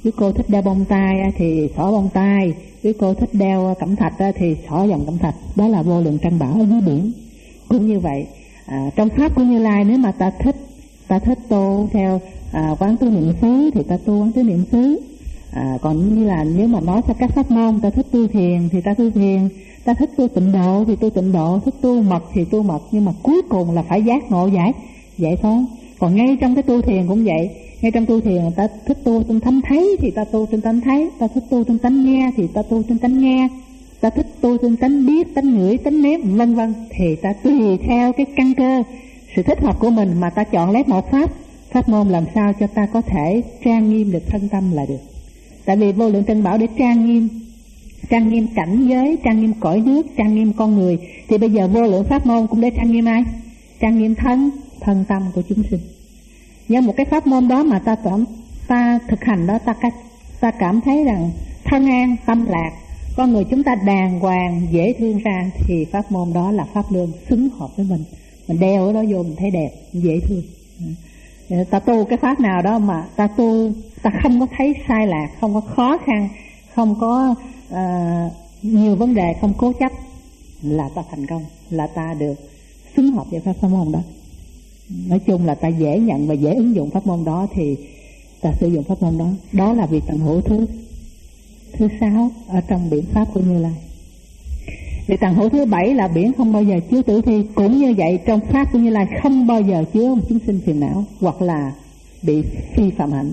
Quý cô thích đeo bông tai thì xỏ bông tai, quý cô thích đeo cẩm thạch thì xỏ vòng cẩm thạch. Đó là vô lượng trân bảo ở dưới biển. Cũng như vậy, à, trong pháp của Như Lai, nếu mà ta thích ta thích tu theo à, quán tứ niệm xứ thì ta tu quán tứ niệm xứ. À, còn như là nếu mà nói theo các pháp môn, ta thích tu thiền thì ta tu thiền, ta thích tu tịnh độ thì tu tịnh độ, thích tu mật thì tu mật. Nhưng mà cuối cùng là phải giác ngộ giải giải thoát. Còn ngay trong cái tu thiền cũng vậy, ngay trong tu thiền ta thích tu trên thánh thấy thì ta tu trên thánh thấy, ta thích tu trên tánh nghe thì ta tu trên tánh nghe, ta thích tu trên tánh biết, tánh ngửi, tánh nếm, vân vân. Thì ta tùy theo cái căn cơ, sự thích hợp của mình mà ta chọn lấy một pháp pháp môn làm sao cho ta có thể trang nghiêm được thân tâm là được. Tại vì vô lượng trân bảo để trang nghiêm trang nghiêm cảnh giới, trang nghiêm cõi nước, trang nghiêm con người, thì bây giờ vô lượng pháp môn cũng để trang nghiêm ai? Trang nghiêm thân thân tâm của chúng sinh. Do một cái pháp môn đó mà ta cảm ta thực hành đó, ta ta cảm thấy rằng thân an tâm lạc, con người chúng ta đàng hoàng dễ thương ra, thì pháp môn đó là pháp lương xứng hợp với mình. Mình đeo nó vô mình thấy đẹp, dễ thương. Ta tu cái pháp nào đó mà ta tu ta không có thấy sai lạc, không có khó khăn, không có uh, nhiều vấn đề, không cố chấp, là ta thành công, là ta được xứng hợp với pháp môn đó. Nói chung là ta dễ nhận và dễ ứng dụng pháp môn đó thì ta sử dụng pháp môn đó. Đó là việc tận hữu thứ thứ sáu ở trong biển pháp của Như Lai. Việc tận hữu thứ bảy là biển không bao giờ chứa tử thi. Cũng như vậy, trong pháp của Như Lai không bao giờ chứa một chúng sinh phiền não hoặc là bị phi phạm hạnh.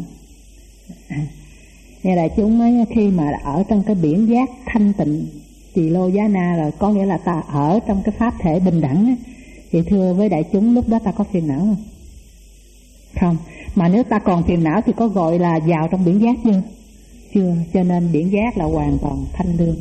Như đại chúng ấy, khi mà ở trong cái biển giác thanh tịnh tỳ lô giá na rồi, có nghĩa là ta ở trong cái pháp thể bình đẳng ấy, thì thưa với đại chúng, lúc đó ta có phiền não không? Không. Mà nếu ta còn phiền não thì có gọi là vào trong biển giác chưa? Chưa. Cho nên biển giác là hoàn toàn thanh lương,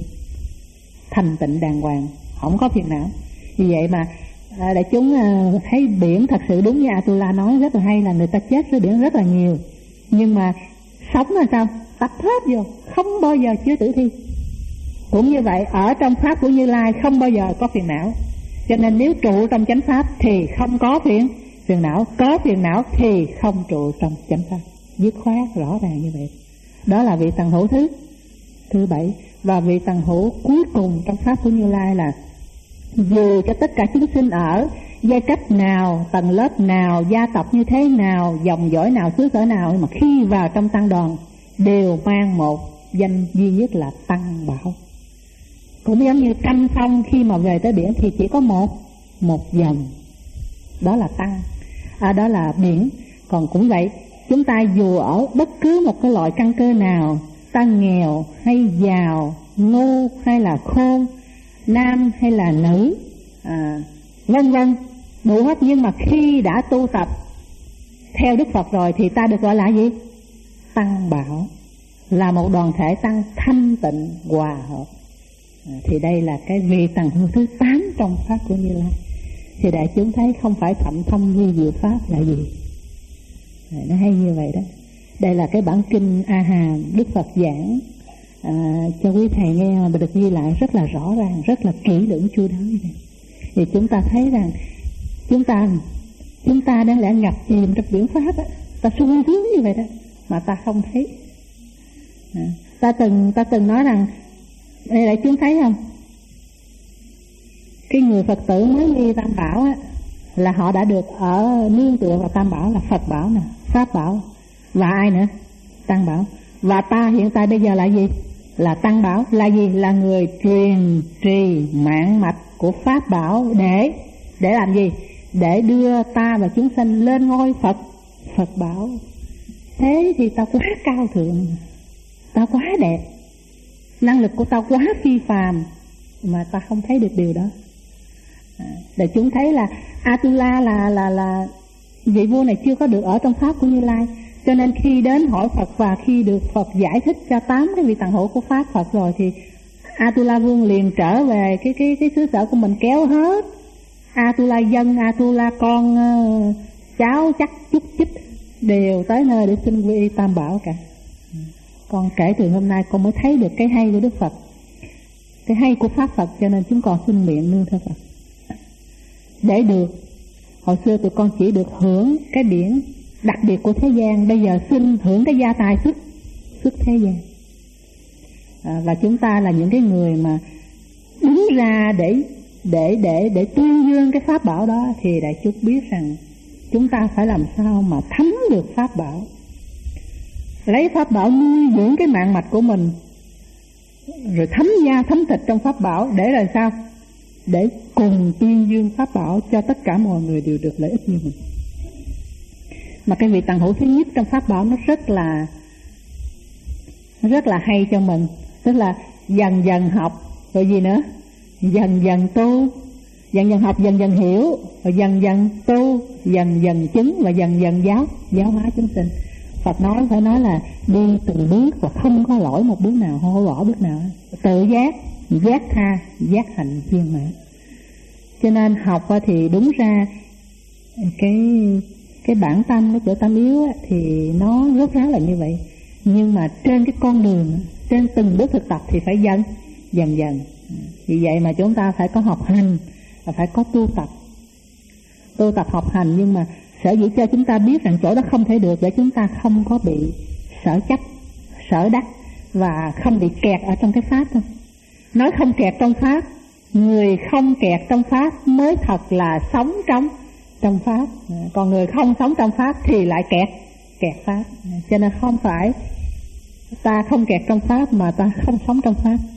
thanh tịnh đàng hoàng, không có phiền não. Vì vậy mà à, đại chúng à, thấy biển thật sự đúng như Atula nói rất là hay, là người ta chết dưới biển rất là nhiều, nhưng mà sống là sao? Tập hết vô, không bao giờ chứa tử thi. Cũng như vậy, ở trong pháp của Như Lai không bao giờ có phiền não. Cho nên nếu trụ trong chánh pháp thì không có phiền phiền não, có phiền não thì không trụ trong chánh pháp. Dứt khoát rõ ràng như vậy. Đó là vị tầng hữu thứ thứ bảy. Và vị tầng hữu cuối cùng trong pháp của Như Lai là dù cho tất cả chúng sinh ở giai cấp nào, tầng lớp nào, gia tộc như thế nào, dòng dõi nào, xứ sở nào, mà khi vào trong tăng đoàn đều mang một danh duy nhất là Tăng Bảo. Cũng giống như canh phong khi mà về tới biển thì chỉ có một một dòng, đó là tăng, à, đó là biển. Còn cũng vậy, chúng ta dù ở bất cứ một cái loại căn cơ nào, ta nghèo hay giàu, ngu hay là khôn, nam hay là nữ, à, vân vân, đủ hết. Nhưng mà khi đã tu tập theo Đức Phật rồi thì ta được gọi là gì? Tăng Bảo, là một đoàn thể tăng thanh tịnh hòa hợp. À, thì đây là cái vị tầng hữu thứ tám trong pháp của Như Lai. Thì đại chúng thấy không phải thậm thâm vi diệu pháp là gì? À, nó hay như vậy đó. Đây là cái bản kinh A Hàm Đức Phật giảng à, cho quý thầy nghe mà được ghi lại rất là rõ ràng, rất là kỹ lưỡng chu đáo như vậy. Thì chúng ta thấy rằng chúng ta chúng ta đang lẽ ngập chìm trong biển pháp á, ta sung sướng như vậy đó mà ta không thấy. À, ta từng ta từng nói rằng đây đại chúng thấy không? Cái người Phật tử mới đi Tam Bảo á, là họ đã được ở nương tựa vào Tam Bảo, là Phật Bảo nè, Pháp Bảo, và ai nữa? Tăng Bảo. Và ta hiện tại bây giờ là gì? Là Tăng Bảo. Là gì? Là người truyền trì mạng mạch của Pháp Bảo để để làm gì? Để đưa ta và chúng sanh lên ngôi Phật Phật Bảo. Thế thì ta quá cao thượng, ta quá đẹp, năng lực của ta quá phi phàm, mà ta không thấy được điều đó. À, để chúng thấy là Atula là là là vị vua này chưa có được ở trong pháp của Như Lai, cho nên khi đến hỏi Phật và khi được Phật giải thích cho tám cái vị tầng hữu của pháp Phật rồi thì Atula vương liền trở về cái cái cái xứ sở của mình, kéo hết Atula dân, Atula con, uh, cháu chắc chút chích đều tới nơi để xin quy y Tam Bảo cả. Con kể từ hôm nay con mới thấy được cái hay của Đức Phật, cái hay của pháp Phật, cho nên chúng con xin nguyện nương theo Phật. Để được, hồi xưa tụi con chỉ được hưởng cái điển đặc biệt của thế gian, bây giờ xin hưởng cái gia tài xuất xuất thế gian. À, và chúng ta là những cái người mà đứng ra để để để để tuyên dương cái pháp bảo đó, thì đại chúng biết rằng chúng ta phải làm sao mà thấm được pháp bảo, lấy pháp bảo nuôi dưỡng cái mạng mạch của mình, rồi thấm da thấm thịt trong pháp bảo, để làm sao để cùng tuyên dương pháp bảo cho tất cả mọi người đều được lợi ích như mình. Mà cái vị tầng hữu thứ nhất trong pháp bảo nó rất là rất là hay cho mình, tức là dần dần học, rồi gì nữa, dần dần tu, dần dần học, dần dần hiểu, rồi dần dần tu, dần dần chứng, và dần dần giáo giáo hóa chúng sinh. Phật nói phải nói là đi từng bước và không có lỗi một bước nào, không có bỏ bước nào, tự giác, giác tha, giác hạnh viên mãn. Cho nên học thì đúng ra cái cái bản tâm, cái chỗ tâm yếu thì nó rốt ráo là như vậy. Nhưng mà trên cái con đường, trên từng bước thực tập thì phải dần dần dần. Vì vậy mà chúng ta phải có học hành và phải có tu tập, tu tập học hành. Nhưng mà sở dĩ cho chúng ta biết rằng chỗ đó không thể được, để chúng ta không có bị sở chấp, sở đắc, và không bị kẹt ở trong cái pháp thôi. Nói không kẹt trong pháp, người không kẹt trong pháp mới thật là sống trong trong pháp. Còn người không sống trong pháp thì lại kẹt kẹt pháp. Cho nên không phải ta không kẹt trong pháp mà ta không sống trong pháp.